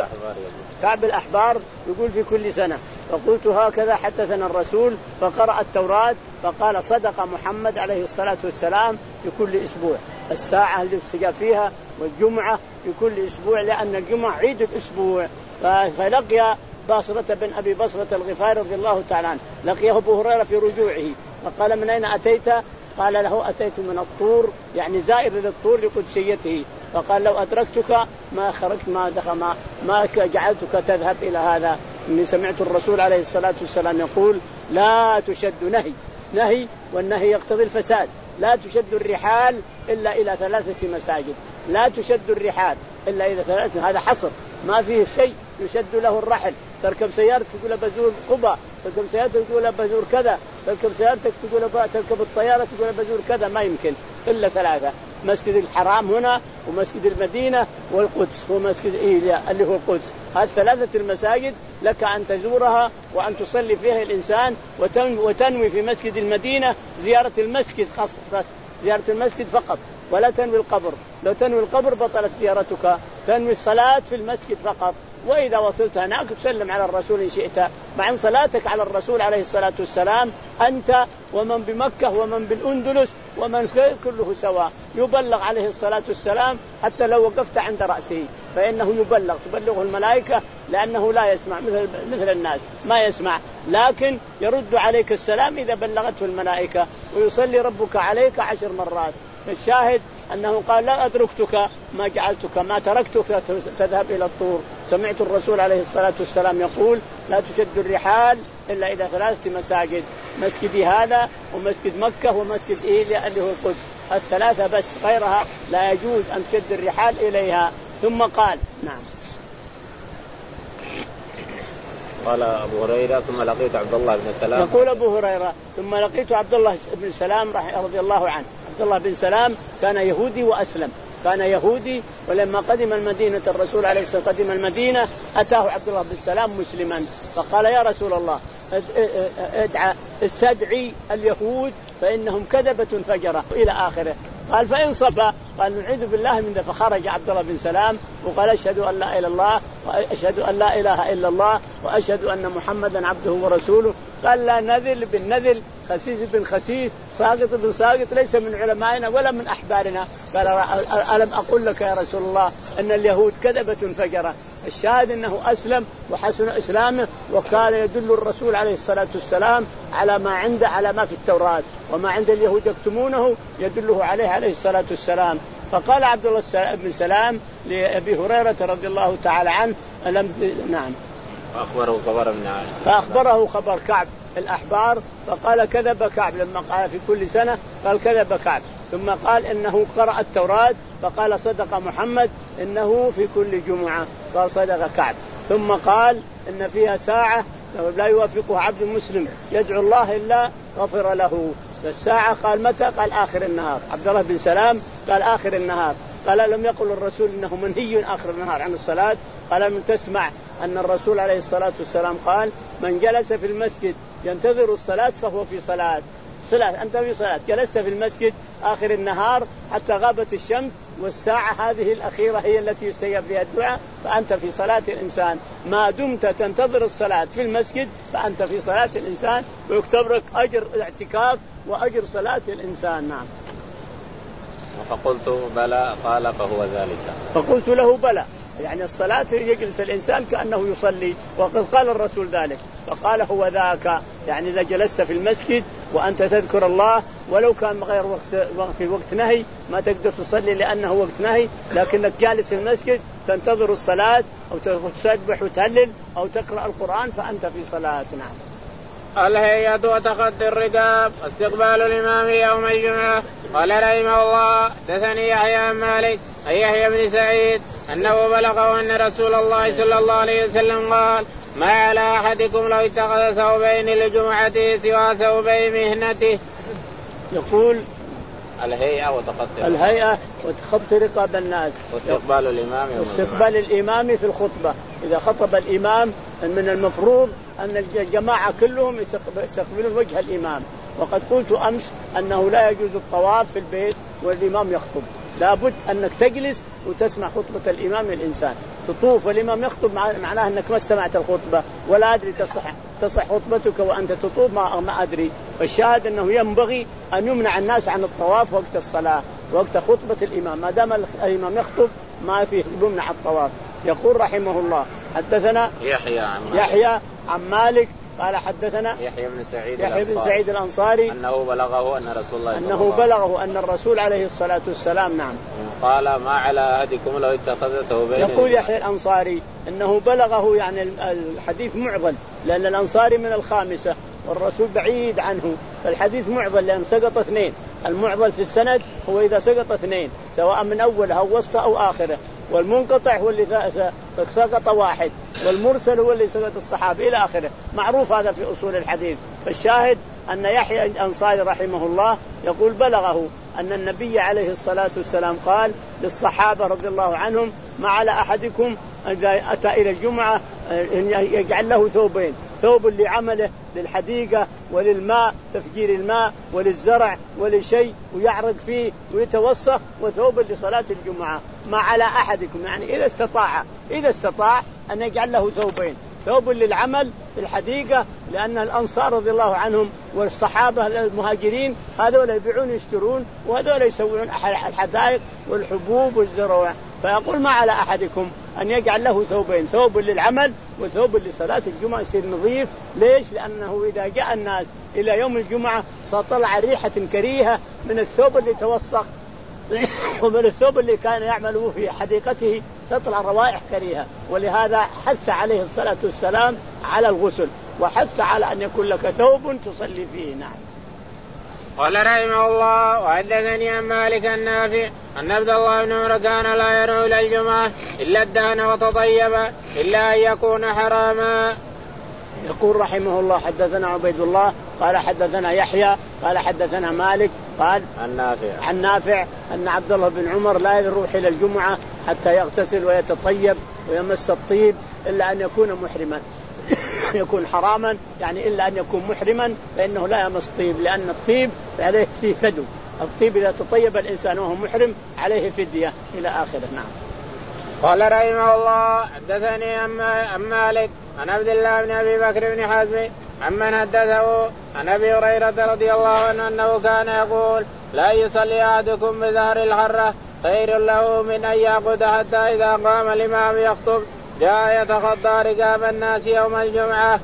كعب الأحبار يقول في كل سنة. فقلت هكذا حدثنا الرسول. فقرأ التوراة فقال صدق محمد عليه الصلاة والسلام في كل أسبوع الساعة اللي يستجاب فيها والجمعة في كل أسبوع لأن الجمعة عيد الأسبوع. فلقي بصرة بن أبي بصرة الغفاري رضي الله تعالى عنه، لقيه أبو هريرة في رجوعه فقال من أين أتيت؟ قال له أتيت من الطور، يعني زائر للطور لقدسيته. فقال لو أدركتك ما خرجت ما دخل ما, ما جعلتك تذهب إلى هذا. إني سمعت الرسول عليه الصلاة والسلام يقول لا تشد نهي نهي والنهي يقتضي الفساد. لا تشد الرحال إلا إلى ثلاثة مساجد، لا تشد الرحال إلا إلى ثلاثة. هذا حصر ما فيه شيء يشد له الرحل. تركب سيارتك تقول بزور قبة، تركب سيارتك تقول بزور كذا، تركب سيارتك تقول تركب الطيارة تقول بزور كذا، ما يمكن إلا ثلاثة. مسجد الحرام هنا ومسجد المدينة والقدس ومسجد إيليا اللي هو القدس. هذه ثلاثة المساجد لك أن تزورها وأن تصلي فيها الإنسان وتنوي في مسجد المدينة زيارة المسجد خاصة زيارة المسجد فقط ولا تنوي القبر. لو تنوي القبر بطلت زيارتك. تنوي الصلاة في المسجد فقط. وإذا وصلت هناك تسلم على الرسول إن شئت. مع أن صلاتك على الرسول عليه الصلاة والسلام أنت ومن بمكة ومن بالأندلس ومن كله سواء يبلغ عليه الصلاة والسلام حتى لو وقفت عند رأسه فإنه يبلغ تبلغه الملائكة لأنه لا يسمع مثل, مثل الناس ما يسمع لكن يرد عليك السلام إذا بلغته الملائكة ويصلي ربك عليك عشر مرات. الشاهد أنه قال لا أتركتك ما جعلتك ما تركتك تذهب إلى الطور. سمعت الرسول عليه الصلاة والسلام يقول لا تشد الرحال إلا إلى ثلاثة مساجد مسجد هذا ومسجد مكة ومسجد إيليا اللي هو القدس. الثلاثة بس غيرها لا يجوز أن تشد الرحال إليها. ثم قال نعم قال أبو هريرة ثم لقيت عبد الله بن سلام. يقول أبو هريرة ثم لقيت عبد الله بن سلام رضي الله عنه. عبد الله بن سلام كان يهودي وأسلم. كان يهودي ولما قدم المدينة الرسول عليه الصلاة والسلام قدم المدينة أتاه عبد الله بن سلام مسلما فقال يا رسول الله ادعى استدعي اليهود فإنهم كذبة فجرة إلى آخره. قال فإن صبا قال نعوذ بالله من ذا. فخرج عبد الله بن سلام وقال أشهد أن لا إله إلا الله وأشهد أن لا إله إلا الله وأشهد أن محمدا عبده ورسوله. قال لا نذل بالنذل خسيس بن خسيس ساقط بن ساقط ليس من علمائنا ولا من أحبارنا. قال ألم أقول لك يا رسول الله أن اليهود كذبة فجرة. الشاهد أنه أسلم وحسن إسلامه وكان يدل الرسول عليه الصلاة والسلام على ما عنده على ما في التوراة وما عند اليهود يكتمونه يدله عليه عليه الصلاة والسلام. فقال عبد الله بن سلام لأبي هريرة رضي الله تعالى عنه ألم نعم فأخبره خبر من عام. فأخبره خبر كعب الأحبار فقال كذب كعب لما قال في كل سنة قال كذب كعب. ثم قال إنه قرأ التوراة فقال صدق محمد إنه في كل جمعة قال صدق كعب. ثم قال إن فيها ساعة لا يوافقها عبد مسلم يدعو الله إلا غفر له. الساعة قال متى؟ قال آخر النهار. عبد الله بن سلام قال آخر النهار. قال لم يقل الرسول إنه منهي آخر النهار عن الصلاة. قال من تسمع أن الرسول عليه الصلاة والسلام قال من جلس في المسجد ينتظر الصلاة فهو في صلاة. صلاة أنت في صلاة جلست في المسجد آخر النهار حتى غابت الشمس والساعة هذه الأخيرة هي التي يستجاب فيها الدعاء فأنت في صلاة الإنسان. ما دمت تنتظر الصلاة في المسجد فأنت في صلاة الإنسان ويكتب لك أجر الاعتكاف وأجر صلاة الإنسان. نعم. فقلت بلى قال فهو ذلك. فقلت له بلى يعني الصلاة يجلس الإنسان كأنه يصلي وقد قال الرسول ذلك. فقال هو ذاك يعني إذا جلست في المسجد وأنت تذكر الله ولو كان غير وقت في وقت نهي ما تقدر تصلي لأنه وقت نهي لكنك جالس في المسجد تنتظر الصلاة أو تسبح وتهلل أو تقرأ القرآن فأنت في صلاة. نعم. الهيئة وتخطي الركاب استقبال الإمام يوم الجمعة. قال رحمه الله حدثني يحيى عن مالك أن يحيى بن سعيد أنه بلغه أن رسول الله صلى الله عليه وسلم قال ما على أحدكم لو اتخذ ثوبين لجمعته سوى ثوبي مهنته. يقول الهيئة وتخطي الهيئة وتخطي رقاب الناس واستقبال الإمام واستقبال الإمام في الخطبة. إذا خطب الإمام من المفروض أن الجماعة كلهم يستقبلون وجه الإمام. وقد قلت أمس أنه لا يجوز الطواف في البيت والإمام يخطب. لابد أنك تجلس وتسمع خطبة الإمام. الإنسان تطوف والإمام يخطب معناه أنك ما استمعت الخطبة ولا أدري تصح تصح خطبتك وأنت تطوف ما ما أدري. والشاهد أنه ينبغي أن يمنع الناس عن الطواف وقت الصلاة وقت خطبة الإمام. ما دام الإمام يخطب ما فيه يمنع الطواف. يقول رحمه الله حدثنا يحيى عن مالك, يحيى عن مالك قال حدثنا يحيى بن سعيد يحيى بن سعيد الأنصاري أنه بلغه أن رسول الله أنه بلغه أن الرسول عليه الصلاة والسلام نعم قال ما على أحدكم لو اتخذ ثوبين. يقول يحيى الأنصاري أنه بلغه يعني الحديث معضل لأن الأنصاري من الخامسة والرسول بعيد عنه فالحديث معضل لأن سقط اثنين. المعضل في السند هو إذا سقط اثنين سواء من أوله أو وسطه أو آخره. والمنقطع هو اللي سقط واحد والمرسل هو اللي سقط الصحابي إلى آخره. معروف هذا في أصول الحديث. فالشاهد أن يحيى الأنصاري رحمه الله يقول بلغه أن النبي عليه الصلاة والسلام قال للصحابة رضي الله عنهم: ما على أحدكم إذا أتى إلى الجمعة يجعل له ثوبين، ثوب لعمله للحديقة وللماء تفجير الماء وللزرع ولشيء ويعرق فيه ويتوسخ، وثوب لصلاة الجمعة. ما على أحدكم يعني إذا استطاع إذا استطاع أن يجعل له ثوبين، ثوب للعمل في الحديقة، لأن الأنصار رضي الله عنهم والصحابة المهاجرين هذول يبيعون يشترون، وهذول يسوون الحدائق والحبوب والزروع. فيقول: ما على أحدكم أن يجعل له ثوبين، ثوب للعمل وثوب لصلاة الجمعة، يصير نظيف. ليش؟ لأنه إذا جاء الناس إلى يوم الجمعة سطلع ريحة كريهة من الثوب اللي توسخ ومن الثوب اللي كان يعمله في حديقته تطلع روائح كريهة. ولهذا حث عليه الصلاة والسلام على الغسل، وحث على أن يكون لك ثوب تصلي فيه. نعم. قال رحمه الله: وحدثني عن مالك النافع أن عبد الله بن عمر كان لا ينوي إلى الجمعة إلا الدهن وتطيب إلا أن يكون حراما. يقول رحمه الله: حدثنا عبيد الله قال حدثنا يحيى قال حدثنا مالك قال عن نافع عن نافع أن عبد الله بن عمر لا يروح إلى الجمعة حتى يغتسل ويتطيب ويمس الطيب إلا أن يكون محرما. يكون حراما يعني إلا أن يكون محرما، فإنه لا يمس طيب، لأن الطيب عليه فيه فدو. الطيب إذا تطيب الإنسان وهو محرم عليه فدية إلى آخره. نعم. قال رحمه الله: حدثني عن مالك عن عبد الله بن أبي بكر بن حزم عمن حدثه عن أبي هريرة رضي الله عنه أنه كان يقول: لا يصلي أحدكم بظهر الحرة خير له من أن يأخذ حتى إذا قام الإمام يخطب جاء يتخطى رقاب الناس يوم الجمعة.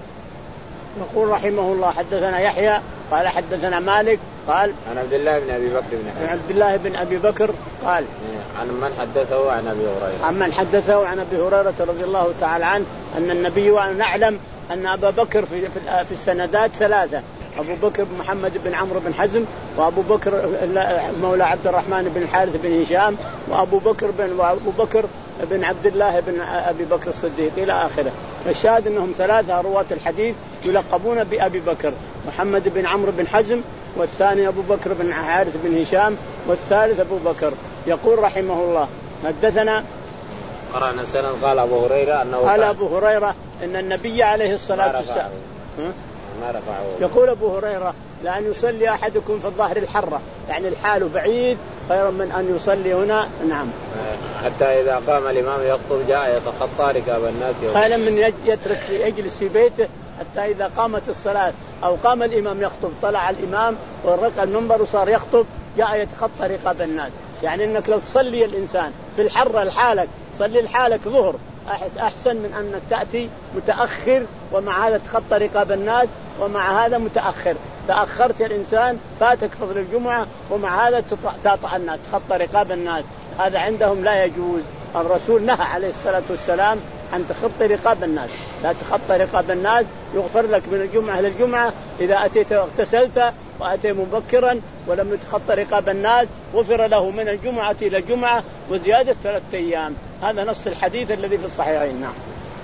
يقول رحمه الله: حدثنا يحيى قال حدثنا مالك قال عن عبد الله بن أبي بكر بن حزم عن عبد الله بن أبي بكر قال عن من حدثه عن أبي هريرة عن من حدثه عن أبي هريرة رضي الله تعالى عنه أن النبي، وأن نعلم أن أبا بكر في في السندات ثلاثة: أبو بكر بن محمد بن عمرو بن حزم، وأبو بكر مولى عبد الرحمن بن الحارث بن هشام، وأبو بكر بن وأبو بكر بن عبد الله بن أبي بكر الصديق إلى آخره. الشاهد أنهم ثلاثة رواة الحديث يلقبون بأبي بكر: محمد بن عمرو بن حزم، والثاني أبو بكر بن الحارث بن هشام، والثالث أبو بكر. يقول رحمه الله: حدثنا قرأنا سنة قال أبو هريرة أنه قال أبو هريرة أن النبي عليه الصلاة والسلام يقول أبو هريرة: لأن يصلي أحدكم في الظهر الحرة، يعني الحال بعيد، خير من أن يصلي هنا. نعم. حتى إذا قام الإمام يخطب جاء يتخطى ركاب الناس، خير من يترك يجلس في بيته حتى إذا قامت الصلاة أو قام الإمام يخطب، طلع الإمام ورقى المنبر وصار يخطب جاء يتخطى رقاب الناس. يعني أنك لو تصلي الإنسان في الحرة لحالك، صلي لحالك ظهر أحسن من أنك تأتي متأخر ومع هذا تخطى رقاب الناس، ومع هذا متأخر تأخرت الإنسان فاتك فضل الجمعة، ومع هذا تطع الناس تخطى رقاب الناس. هذا عندهم لا يجوز. الرسول نهى عليه الصلاة والسلام أن تخطي رقاب الناس، لا تخطي رقاب الناس. يغفر لك من الجمعة للجمعة إذا أتيت واغتسلت وأتيت مبكرا ولم يتخطى رقاب الناس، غفر له من الجمعة إلى الجمعة وزيادة ثلاثة أيام. هذا نص الحديث الذي في الصحيحين. نعم.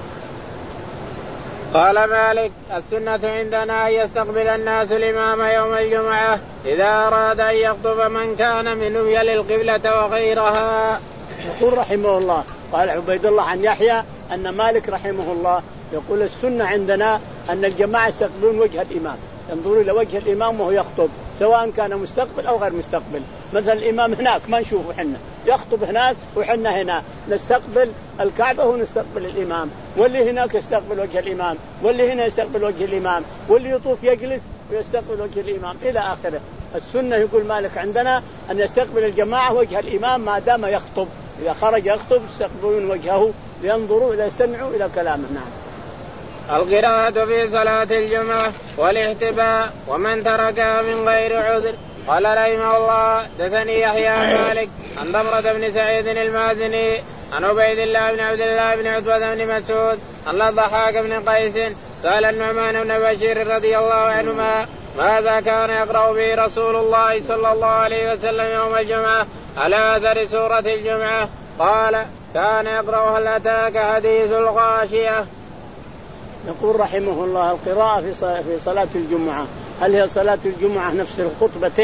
قال مالك: السنة عندنا أن يستقبل الناس الإمام يوم الجمعة إذا أراد أن يخطب من كان منهم يلي القبلة وغيرها. يقول رحمه الله: قال عبيد الله عن يحيى أن مالك رحمه الله يقول: السنة عندنا أن الجماعة يستقبلون وجه الإمام، ينظروا إلى وجه الإمام وهو يخطب، سواء كان مستقبل أو غير مستقبل. مثلا الإمام هناك ما نشوفه حنا، يخطب هناك وحنا هنا، نستقبل الكعبة ونستقبل الإمام، واللي هناك يستقبل وجه الإمام، واللي هنا يستقبل وجه الإمام، واللي يطوف يجلس ويستقبل وجه الإمام إلى آخره. السنة يقول مالك عندنا أن يستقبل الجماعة وجه الإمام ما دام يخطب، إذا خرج يخطب يستقبلون وجهه لينظروا إلى يستمعوا إلى كلامه. نعم. القراءة في صلاة الجمعة والاحتباء ومن تركها من غير عذر. قال رحمه الله: دثني يحيى عن مالك عن ضمرة بن سعيد المازني عن عبيد الله بن عبد الله بن عتبة بن مسعود أن الضحاك بن قيس سأل النعمان بن بشير رضي الله عنهما: ماذا كان يقرأ به رسول الله صلى الله عليه وسلم يوم الجمعة على أثر سورة الجمعة؟ قال: كان يقرأ هل أتاك حديث الغاشية. يقول رحمه الله: القراءة في صلاة الجمعة، هل هي صلاة الجمعة نفس الخطبتين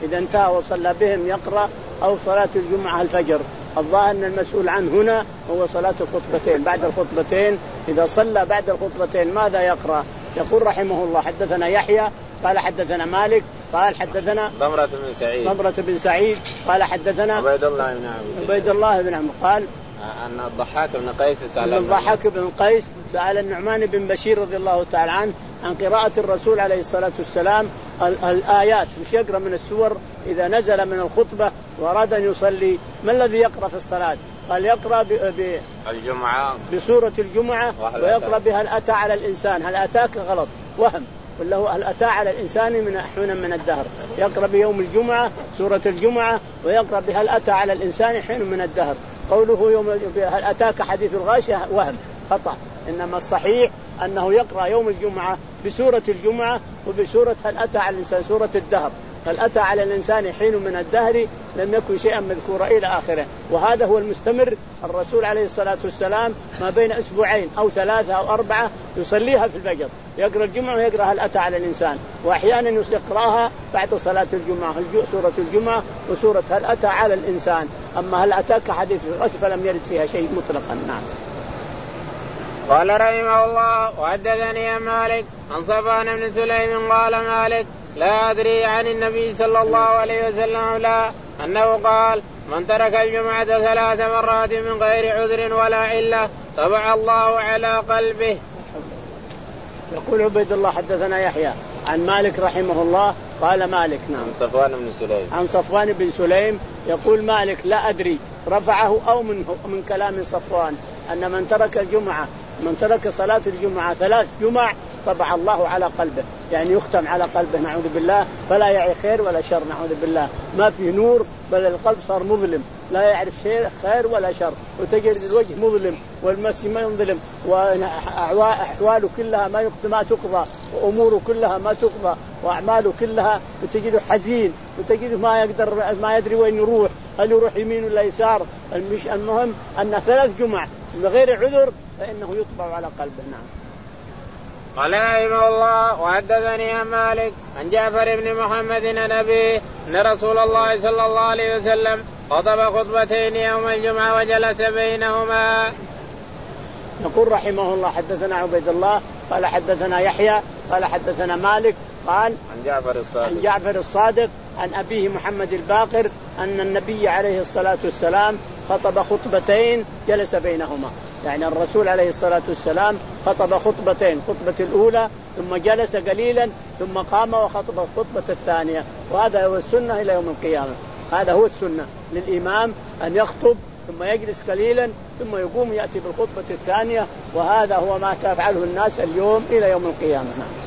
إذا انتهى وصلى بهم يقرأ، أو صلاة الجمعة الفجر. الظاهر أن المسؤول عنه هنا هو صلاة الخطبتين. بعد الخطبتين إذا صلى بعد الخطبتين ماذا يقرأ؟ يقول رحمه الله حدثنا يحيى قال حدثنا مالك قال حدثنا ضمرة بن سعيد ضمرة بن سعيد قال حدثنا عبيد الله بن عمرو عبيد الله بن عمرو قال أن الضحاك بن قيس سأل الضحاك بن قيس سأل النعمان بن بشير رضي الله تعالى عنه عن قراءة الرسول عليه الصلاة والسلام الآيات، وش يقرأ من السور إذا نزل من الخطبة وأراد أن يصلي، ما الذي يقرأ في الصلاة؟ قال يقرأ الجمعة بسورة الجمعة، ويقرأ بها هل أتى على الإنسان. هل أتاك غلط وهم، ولا هو هل أتى على الإنسان من حين من الدهر. يقرأ بيوم الجمعة سورة الجمعة، ويقرأ بهل أتى على الإنسان حين من الدهر. قوله يوم هل أتاك حديث الغاشية وهم خطأ، إنما الصحيح أنه يقرأ يوم الجمعة بسورة الجمعة وبسورة هل أتى على الإنسان سورة الدهر. هل أتى على الإنسان حين من الدهر لم يكن شيئا مذكورا إلى آخره. وهذا هو المستمر. الرسول عليه الصلاة والسلام ما بين أسبوعين أو ثلاثة أو أربعة يصليها في الفجر، يقرأ الجمعة ويقرأ هل أتى على الإنسان، وأحيانا يقرأها بعد صلاة الجمعة سورة الجمعة وسورة هل أتى على الإنسان. أما هل أتاك حديث الغاشية فلم يرد فيها شيء مطلقا. نعم. قال رحمه الله وحدثني مالك عن صفوان بن سليم قال مالك لا أدري عن النبي صلى الله عليه وسلم لا أنه قال من ترك الجمعة ثلاث مرات من غير عذر ولا علة طبع الله على قلبه. يقول عبيد الله حدثنا يحيى عن مالك رحمه الله قال مالك نعم عن صفوان بن سليم عن صفوان بن سليم يقول مالك لا أدري رفعه أو من من كلام صفوان أن من ترك الجمعة من ترك صلاة الجمعة ثلاث جمع طبع الله على قلبه، يعني يختم على قلبه نعوذ بالله، فلا يعي خير ولا شر نعوذ بالله، ما في نور بل القلب صار مظلم لا يعرف شيء خير ولا شر، وتجد الوجه مظلم والمسي ما ينظلم، وأحواله كلها ما ما تقضى، وأموره كلها ما تقضى، وأعماله كلها، وتجده حزين، وتجده ما يقدر ما يدري وين يروح، هل يروح يمين ولا يسار. المهم أن ثلاث جمع من غير عذر فإنه يطبع على قلبه. نعم. قال رحمه الله وحدثني عن مالك عن جعفر بن محمد النبي أن رسول الله صلى الله عليه وسلم خطب خطبتين يوم الجمعة وجلس بينهما. يقول رحمه الله حدثنا عبيد الله قال حدثنا يحيى قال حدثنا مالك قال عن جعفر الصادق عن جعفر الصادق عن أبيه محمد الباقر أن النبي عليه الصلاة والسلام خطب خطبتين جلس بينهما، يعني الرسول عليه الصلاة والسلام خطب خطبتين، خطبة الأولى ثم جلس قليلا ثم قام وخطب الخطبة الثانية، وهذا هو السنة إلى يوم القيامة. هذا هو السنة للإمام أن يخطب ثم يجلس قليلا ثم يقوم يأتي بالخطبة الثانية، وهذا هو ما تفعله الناس اليوم إلى يوم القيامة.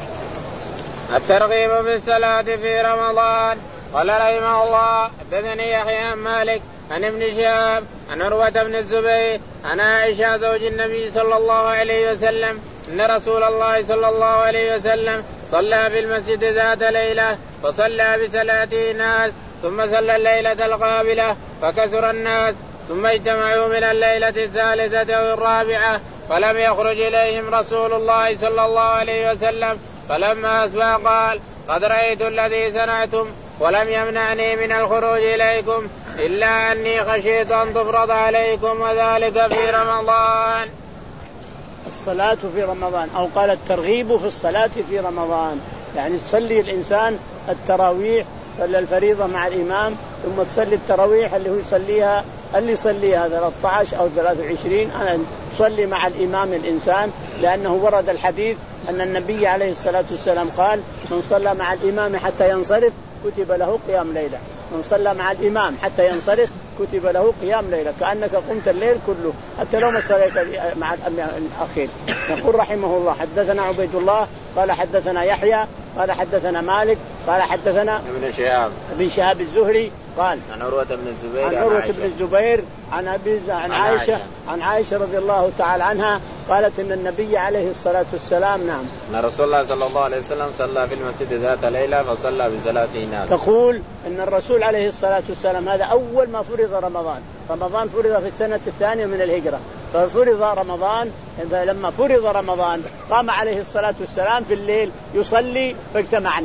الترغيب في الصلاة في رمضان. قال رحمه الله حدثني يحيى عن مالك عن ابن شهاب عن عروة بن الزبير عن عائشة زوج النبي صلى الله عليه وسلم أن رسول الله صلى الله عليه وسلم صلى في المسجد ذات ليلة فصلى بصلاته الناس ثم صلى الليلة القابلة فكثر الناس ثم اجتمعوا من الليلة الثالثة أو الرابعة فلم يخرج إليهم رسول الله صلى الله عليه وسلم، فلما أصبح قال قد رأيت الذي صنعتم ولم يمنعني من الخروج إليكم إلا أني خشيت أن تفرض عليكم وذلك في رمضان. الصلاة في رمضان أو قال الترغيب في الصلاة في رمضان، يعني تصلي الإنسان التراويح، صلى الفريضة مع الإمام ثم تصلي التراويح اللي هو يصليها اللي يصليها ثلاثة عشر أو ثلاثة وعشرين أنا تصلي مع الإمام الإنسان، لأنه ورد الحديث أن النبي عليه الصلاة والسلام قال من صلى مع الإمام حتى ينصرف كتب له قيام ليلة، من صلى مع الإمام حتى ينصرف كتب له قيام ليلة، كأنك قمت الليل كله حتى لو ما صليت مع الأخير. يقول رحمه الله حدثنا عبيد الله قال حدثنا يحيى قال حدثنا مالك قال حدثنا ابن شهاب ابن شهاب الزهري قال عن عروة بن الزبير عن عروة بن الزبير عن أبي عن عائشة عن عائشة رضي الله تعالى عنها قالت إن النبي عليه الصلاة والسلام نعم أن رسول الله صلى الله عليه وسلم صلى في المسجد ذات ليلة فصلى بصلاته الناس. تقول إن الرسول عليه الصلاة والسلام هذا أول ما فرض رمضان، رمضان فرض في السنة الثانية من الهجرة، ففرض رمضان لما فرض رمضان قام عليه الصلاة والسلام في الليل يصلي فاجتمع الناس،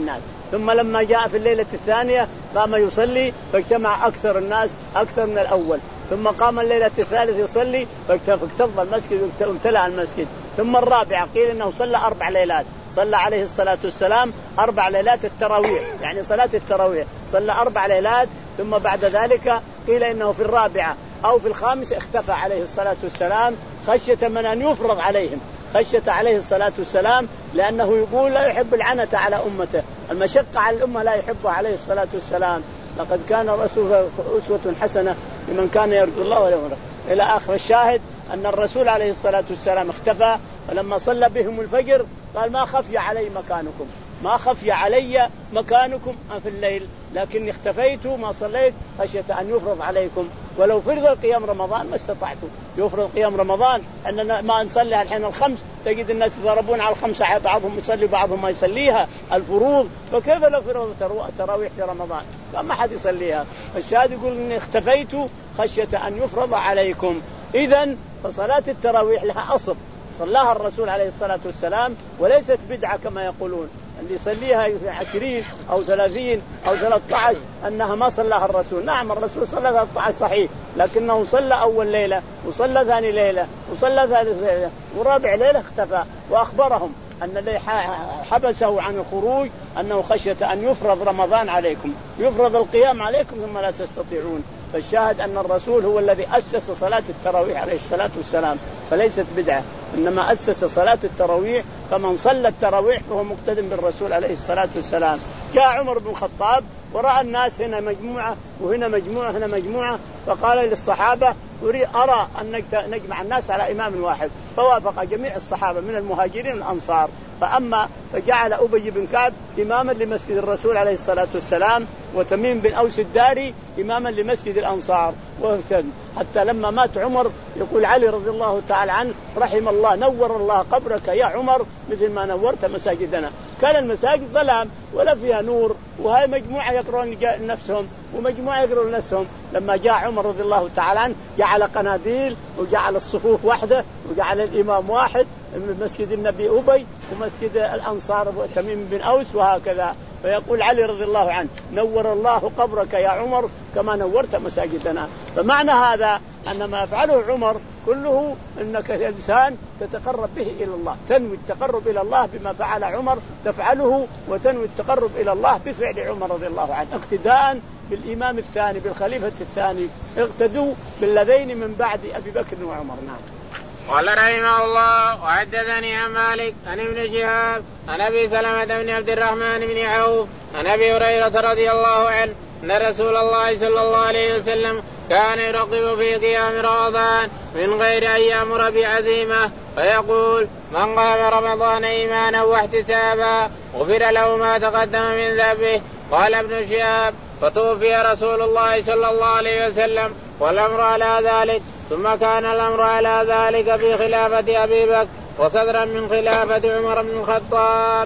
ثم لما جاء في الليلة الثانية قام يصلي فاجتمع أكثر الناس أكثر من الأول، ثم قام الليلة الثالثة يصلي فاكتظ المسجد وامتلأ المسجد. ثم الرابعة قيل إنه صلى أربع ليلات، صلى عليه الصلاة والسلام أربع ليلات التراويح، يعني صلاة التراويح صلى أربع ليلات. ثم بعد ذلك قيل إنه في الرابعة أو في الخامسة اختفى عليه الصلاة والسلام خشية من أن يفرض عليهم، خشية عليه الصلاة والسلام، لأنه يقول لا يحب العنة على أمته، المشقة على الأمة لا يحبها عليه الصلاة والسلام. لقد كان الرسول أسوة حسنة لمن كان يرجو الله واليوم الآخر إلى آخر. الشاهد أن الرسول عليه الصلاة والسلام اختفى، ولما صلى بهم الفجر قال ما خفي علي مكانكم، ما خفي علي مكانكم في الليل، لكني اختفيت ما صليت خشية أن يفرض عليكم، ولو فرض قيام رمضان ما استطعتم. يفرض قيام رمضان أننا ما نصلي الحين الخمس، تجد الناس يضربون على الخمسة، بعضهم يصلي بعضهم ما يصليها الفروض، فكيف لو فرض التراويح في رمضان فما حد يصليها. الشاهد يقول إني اختفيت خشية أن يفرض عليكم. إذن فصلاة التراويح لها أصل صلاها الرسول عليه الصلاة والسلام، وليست بدعة كما يقولون اللي يصليها عشرين أو ثلاثين أو ثلاثة عشر أنها ما صلاها الرسول. نعم الرسول صلى ثلاثة عشر صحيح، لكنه صلى أول ليلة وصلى ثاني ليلة وصلى ثالث ليلة ورابع ليلة اختفى، وأخبرهم أن الذي حبسه عن الخروج أنه خشية أن يفرض رمضان عليكم، يفرض القيام عليكم ثم لا تستطيعون. فالشاهد أن الرسول هو الذي أسس صلاة التراويح عليه الصلاة والسلام، فليست بدعة، إنما أسس صلاة التراويح، فمن صلى التراويح فهو مقتدم بالرسول عليه الصلاة والسلام. جاء عمر بن الخطاب ورأى الناس هنا مجموعة وهنا مجموعة هنا مجموعة، فقال للصحابة أرى أن نجمع الناس على إمام واحد، فوافق جميع الصحابة من المهاجرين والأنصار. فأما فجعل أبي بن كعب إماما لمسجد الرسول عليه الصلاة والسلام، وتميم بن أوس الداري إماما لمسجد الأنصار. حتى لما مات عمر يقول علي رضي الله تعالى عنه رحم الله نور الله قبرك يا عمر مثل ما نورت مساجدنا. كان المساجد ظلام ولا فيها نور، وهي مجموعة يقرون نفسهم ومجموعة يقرون نفسهم. لما جاء عمر رضي الله تعالى عنه جعل قناديل وجعل الصفوف واحدة وجعل الإمام واحد، مسجد النبي أبي ومسجد الأنصار تميم بن أوس وهكذا. فيقول علي رضي الله عنه نور الله قبرك يا عمر كما نورت مساجدنا. فمعنى هذا أن ما يفعله عمر كله أنك إنسان تتقرب به إلى الله، تنوي التقرب إلى الله بما فعل عمر تفعله، وتنوي التقرب إلى الله بفعل عمر رضي الله عنه، اقتداء بالإمام الثاني بالخليفة الثاني، اقتدوا بالذين من بعد أبي بكر وعمر. نعم. قال رحمه الله وحدثني عن مالك عن ابن شهاب عن ابي سلمة بن عبد الرحمن بن عوف عن ابي هريرة رضي الله عنه ان رسول الله صلى الله عليه وسلم كان يرغب في قيام رمضان من غير ان يأمر بعزيمة، فيقول من قام رمضان ايمانا واحتسابا غفر له ما تقدم من ذنبه. قال ابن شهاب فتوفي رسول الله صلى الله عليه وسلم والامر على ذلك، ثم كان الأمر على ذلك في خلافة أبي بكر وصدرا من خلافة عمر بن الخطاب.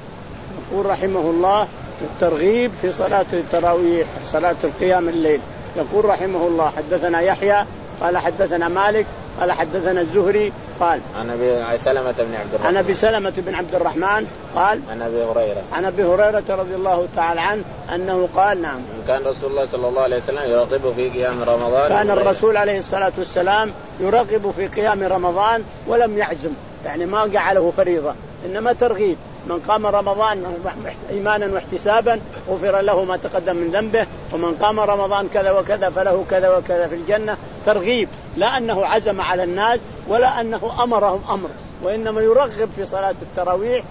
يقول رحمه الله الترغيب في صلاة التراويح صلاة القيام الليل. يقول رحمه الله حدثنا يحيى قال حدثنا مالك قال حدثنا الزهري قال عن ابي سلمة بن عبد الرحمن عن ابي سلمة بن عبد الرحمن قال عن ابي هريرة عن ابي هريرة رضي الله تعالى عنه انه قال نعم كان رسول الله صلى الله عليه وسلم يرغب في قيام رمضان. كان الرسول عليه الصلاة والسلام يرغب في قيام رمضان ولم يعزم، يعني ما جعله فريضة إنما ترغيب. من قام رمضان إيمانا واحتسابا غفر له ما تقدم من ذنبه، ومن قام رمضان كذا وكذا فله كذا وكذا في الجنة. ترغيب، لا أنه عزم على الناس ولا أنه أمرهم أمر، وإنما يرغب في صلاة التراويح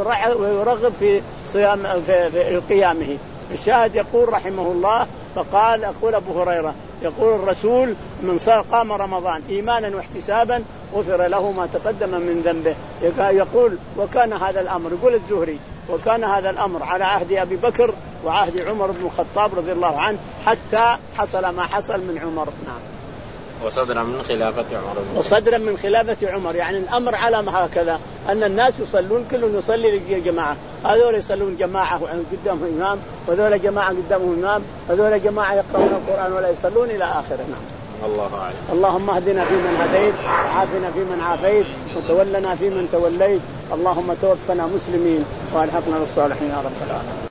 ويرغب في صيام في قيامه. الشاهد يقول رحمه الله فقال أقول أبو هريرة يقول الرسول من قام رمضان إيمانا واحتسابا غفر له ما تقدم من ذنبه. يقول وكان هذا الأمر، يقول الزهري وكان هذا الأمر على عهد أبي بكر وعهد عمر بن الخطاب رضي الله عنه حتى حصل ما حصل من عمر. نعم. وصدرا من خلافة عمر وصدرا من خلافة عمر، يعني الأمر على ما هكذا أن الناس يصلون كل يصلي لجماعة، هذول يصلون جماعة قدامهم إمام وهذول جماعة قدامهم إمام، هذول جماعة يقرؤون القرآن ولا يصلون إلى آخره. نعم. الله أعلم. اللهم اهدنا فيمن هديت وعافنا فيمن عافيت وتولنا فيمن توليت، اللهم توفنا مسلمين والحقنا بالصالحين يا رب العالمين.